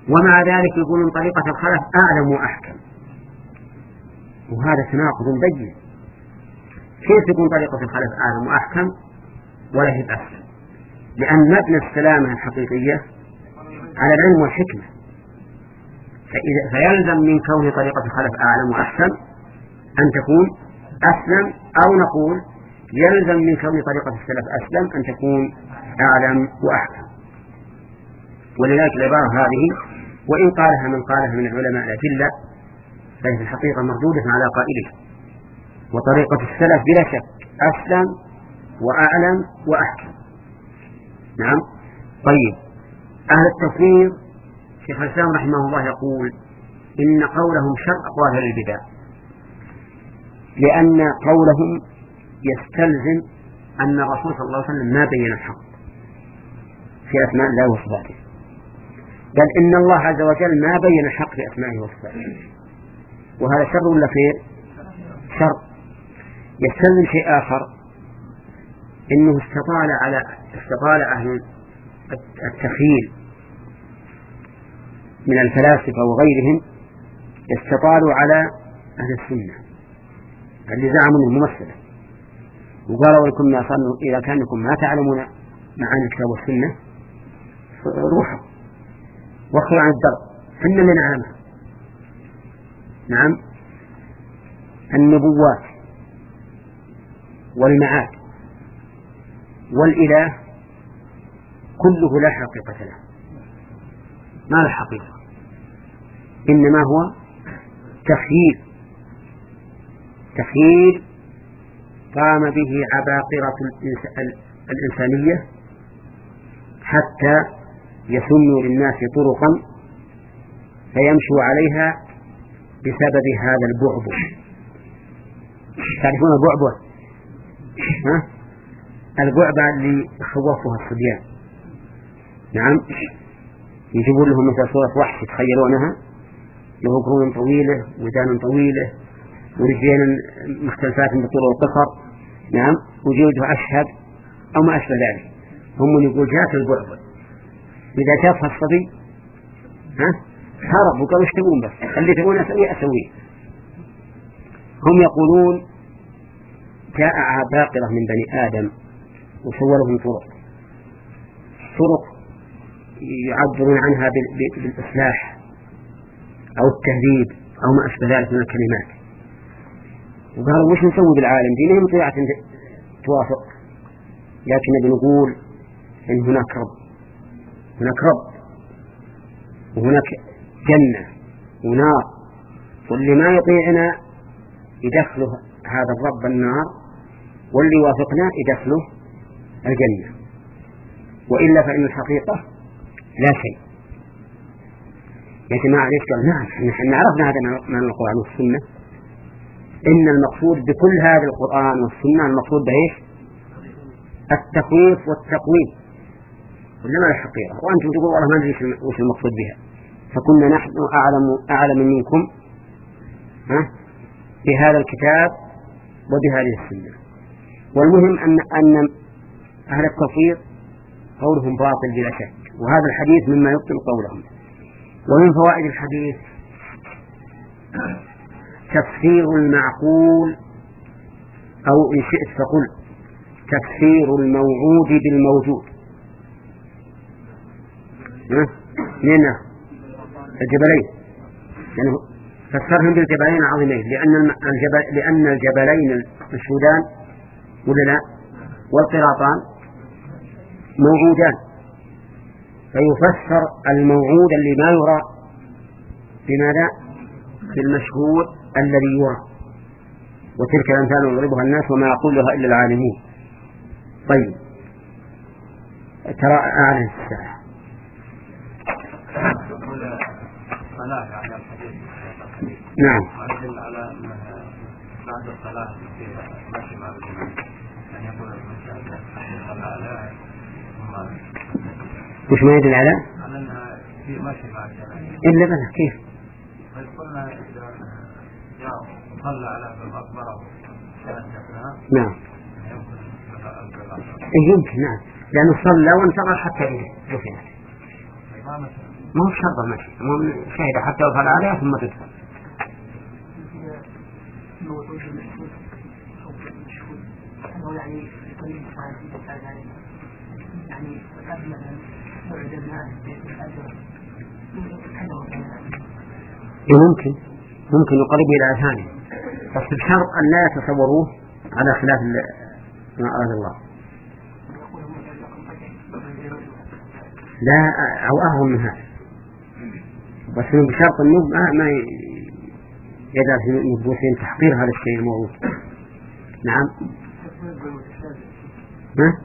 ومع ذلك يقولون طريقة الخلف أعلم وأحكم، وهذا تناقض بين. كيف تكون طريقة الخلف أعلم وأحكم ولا هي أحسن؟ لأن مبنى السلامة الحقيقية على العلم والحكمة، فإذا فيلزم من كون طريقة الخلف أعلم وأحسن أن تكون أسلم، أو نقول يلزم من كون طريقة السلف أسلم أن تكون أعلم وأحكم. ولذلك العبارة هذه وإن قالها من قالها من العلماء الأدلة فهي في الحقيقة مردودة على قائله. وطريقة السلف بلا شك أسلم وأعلم وأحكم. نعم. طيب، أهل التفويض شيخ الإسلام رحمه الله يقول إن قولهم شر أقوال البدع، لأن قولهم يستلزم أن الرسول صلى الله عليه وسلم ما بين الحق في أسماء الله وصفاته، بل إن الله عز وجل ما بين الحق في أسمائه وصفاته، وهذا شر ولا خير؟ شر. يستلزم شيء آخر، إنه استطال على استطال أهل التخيل من الفلاسفة وغيرهم، استطالوا على أهل السنة اللي زعموا أنه ممثلة، وقالوا إن كنا صنوا إذا كانكم ما تعلمون معاني الكتاب والسنة روحوا واخروا عن الدرب إن من نعلمها. نعم. النبوات والمعاد والإله كله لا حقيقة له، ما له حقيقة، إنما هو تخييل تخييل قام به عباقرة الإنسانية حتى يسنوا للناس طرقا فيمشوا عليها بسبب هذا البعبع. تعرفون البعبع؟ ها؟ البعبع اللي خوفها الصبيان. نعم. يجيبون لهم مثل صورة وحش يتخيلونها، له قرون طويلة ودان طويلة ورجلين مختلفات بالطول والقصر. نعم. وجلده أشهب أو ما أشبه ذلك. هم يقول جاءت البعبع، إذا شافها الصبي ها هرب وقالوا ايش تبون، بس اللي تبون أسوي أسويه. هم يقولون جاء عباقرة من بني آدم وصورهم طرق طرق يعبرون عنها بالإصلاح أو التهذيب أو ما أشبه ذلك من الكلمات، وقالوا وش نسوي بالعالم دي؟ لهم طيعة توافق، لكن بنقول إن هناك رب، هناك رب وهناك جنة ونار، واللي ما يطيعنا يدخله هذا الرب النار، واللي يوافقنا يدخله الجنة، وإلا فإن الحقيقة لا شيء. يا جماعة ليش قال نعم نحن عرفنا هذا من القرآن والسنة، إن المقصود بكل هذا القرآن والسنة المقصود بإيش؟ التخويف والتقويم، ولا ما الحقيقة، وأنتم تقولوا والله ما ندري وش المقصود بها، فكنا نحن أعلم أعلم منكم ها بهذا الكتاب وبهذه السنة. والمهم أن أن أهل التفويض قولهم باطل بلا شك، وهذا الحديث مما يبطل قولهم. ومن فوائد الحديث تفسير المعقول، أو إن شئت فقل تفسير الموعود بالموجود. من الجبلين، يعني فسرهم بالجبلين العظيمين، لأن الجبل لأن الجبلين المشهودان ولا لا والقراطان موجودان، فيفسر الموعود اللي ما يرى بماذا؟ بالمشهود الذي يرى. وتلك الأمثال يضربها الناس وما يقولها إلا العالمون. طيب، ترى أعلن الساعة. نعم. بعد الصلاة في ماشي مع الجماعة أن يقول المساء صلى على وش ما يدل على؟ على أنها في ماشي مع الجماعة إلا بنا كيف؟ قلنا إذا جاء صلى على المقبرة شهدتها نعم يمكن إيه يمكن نعم، لأنه صلى وانتظر حتى رفعت. ما هو شرط المشي، المهم شهد حتى يدخل عليها ثم تدخل. ممكن ممكن يقرب إلى أذهانه، بس بشرط أن لا يتصوروه على خلاف ما أراد الله. لا أو أهون من هذا، بس بشرط أنه ما, ما يجعل في نفوسهم تحقير هذا الشيء الموجود. نعم. ها؟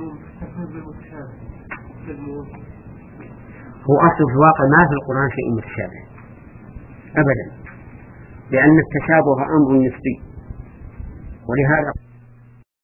هو أصل في الواقع ما في القرآن شيء متشابه أبدا، لأن التشابه أمر نسبي، ولهذا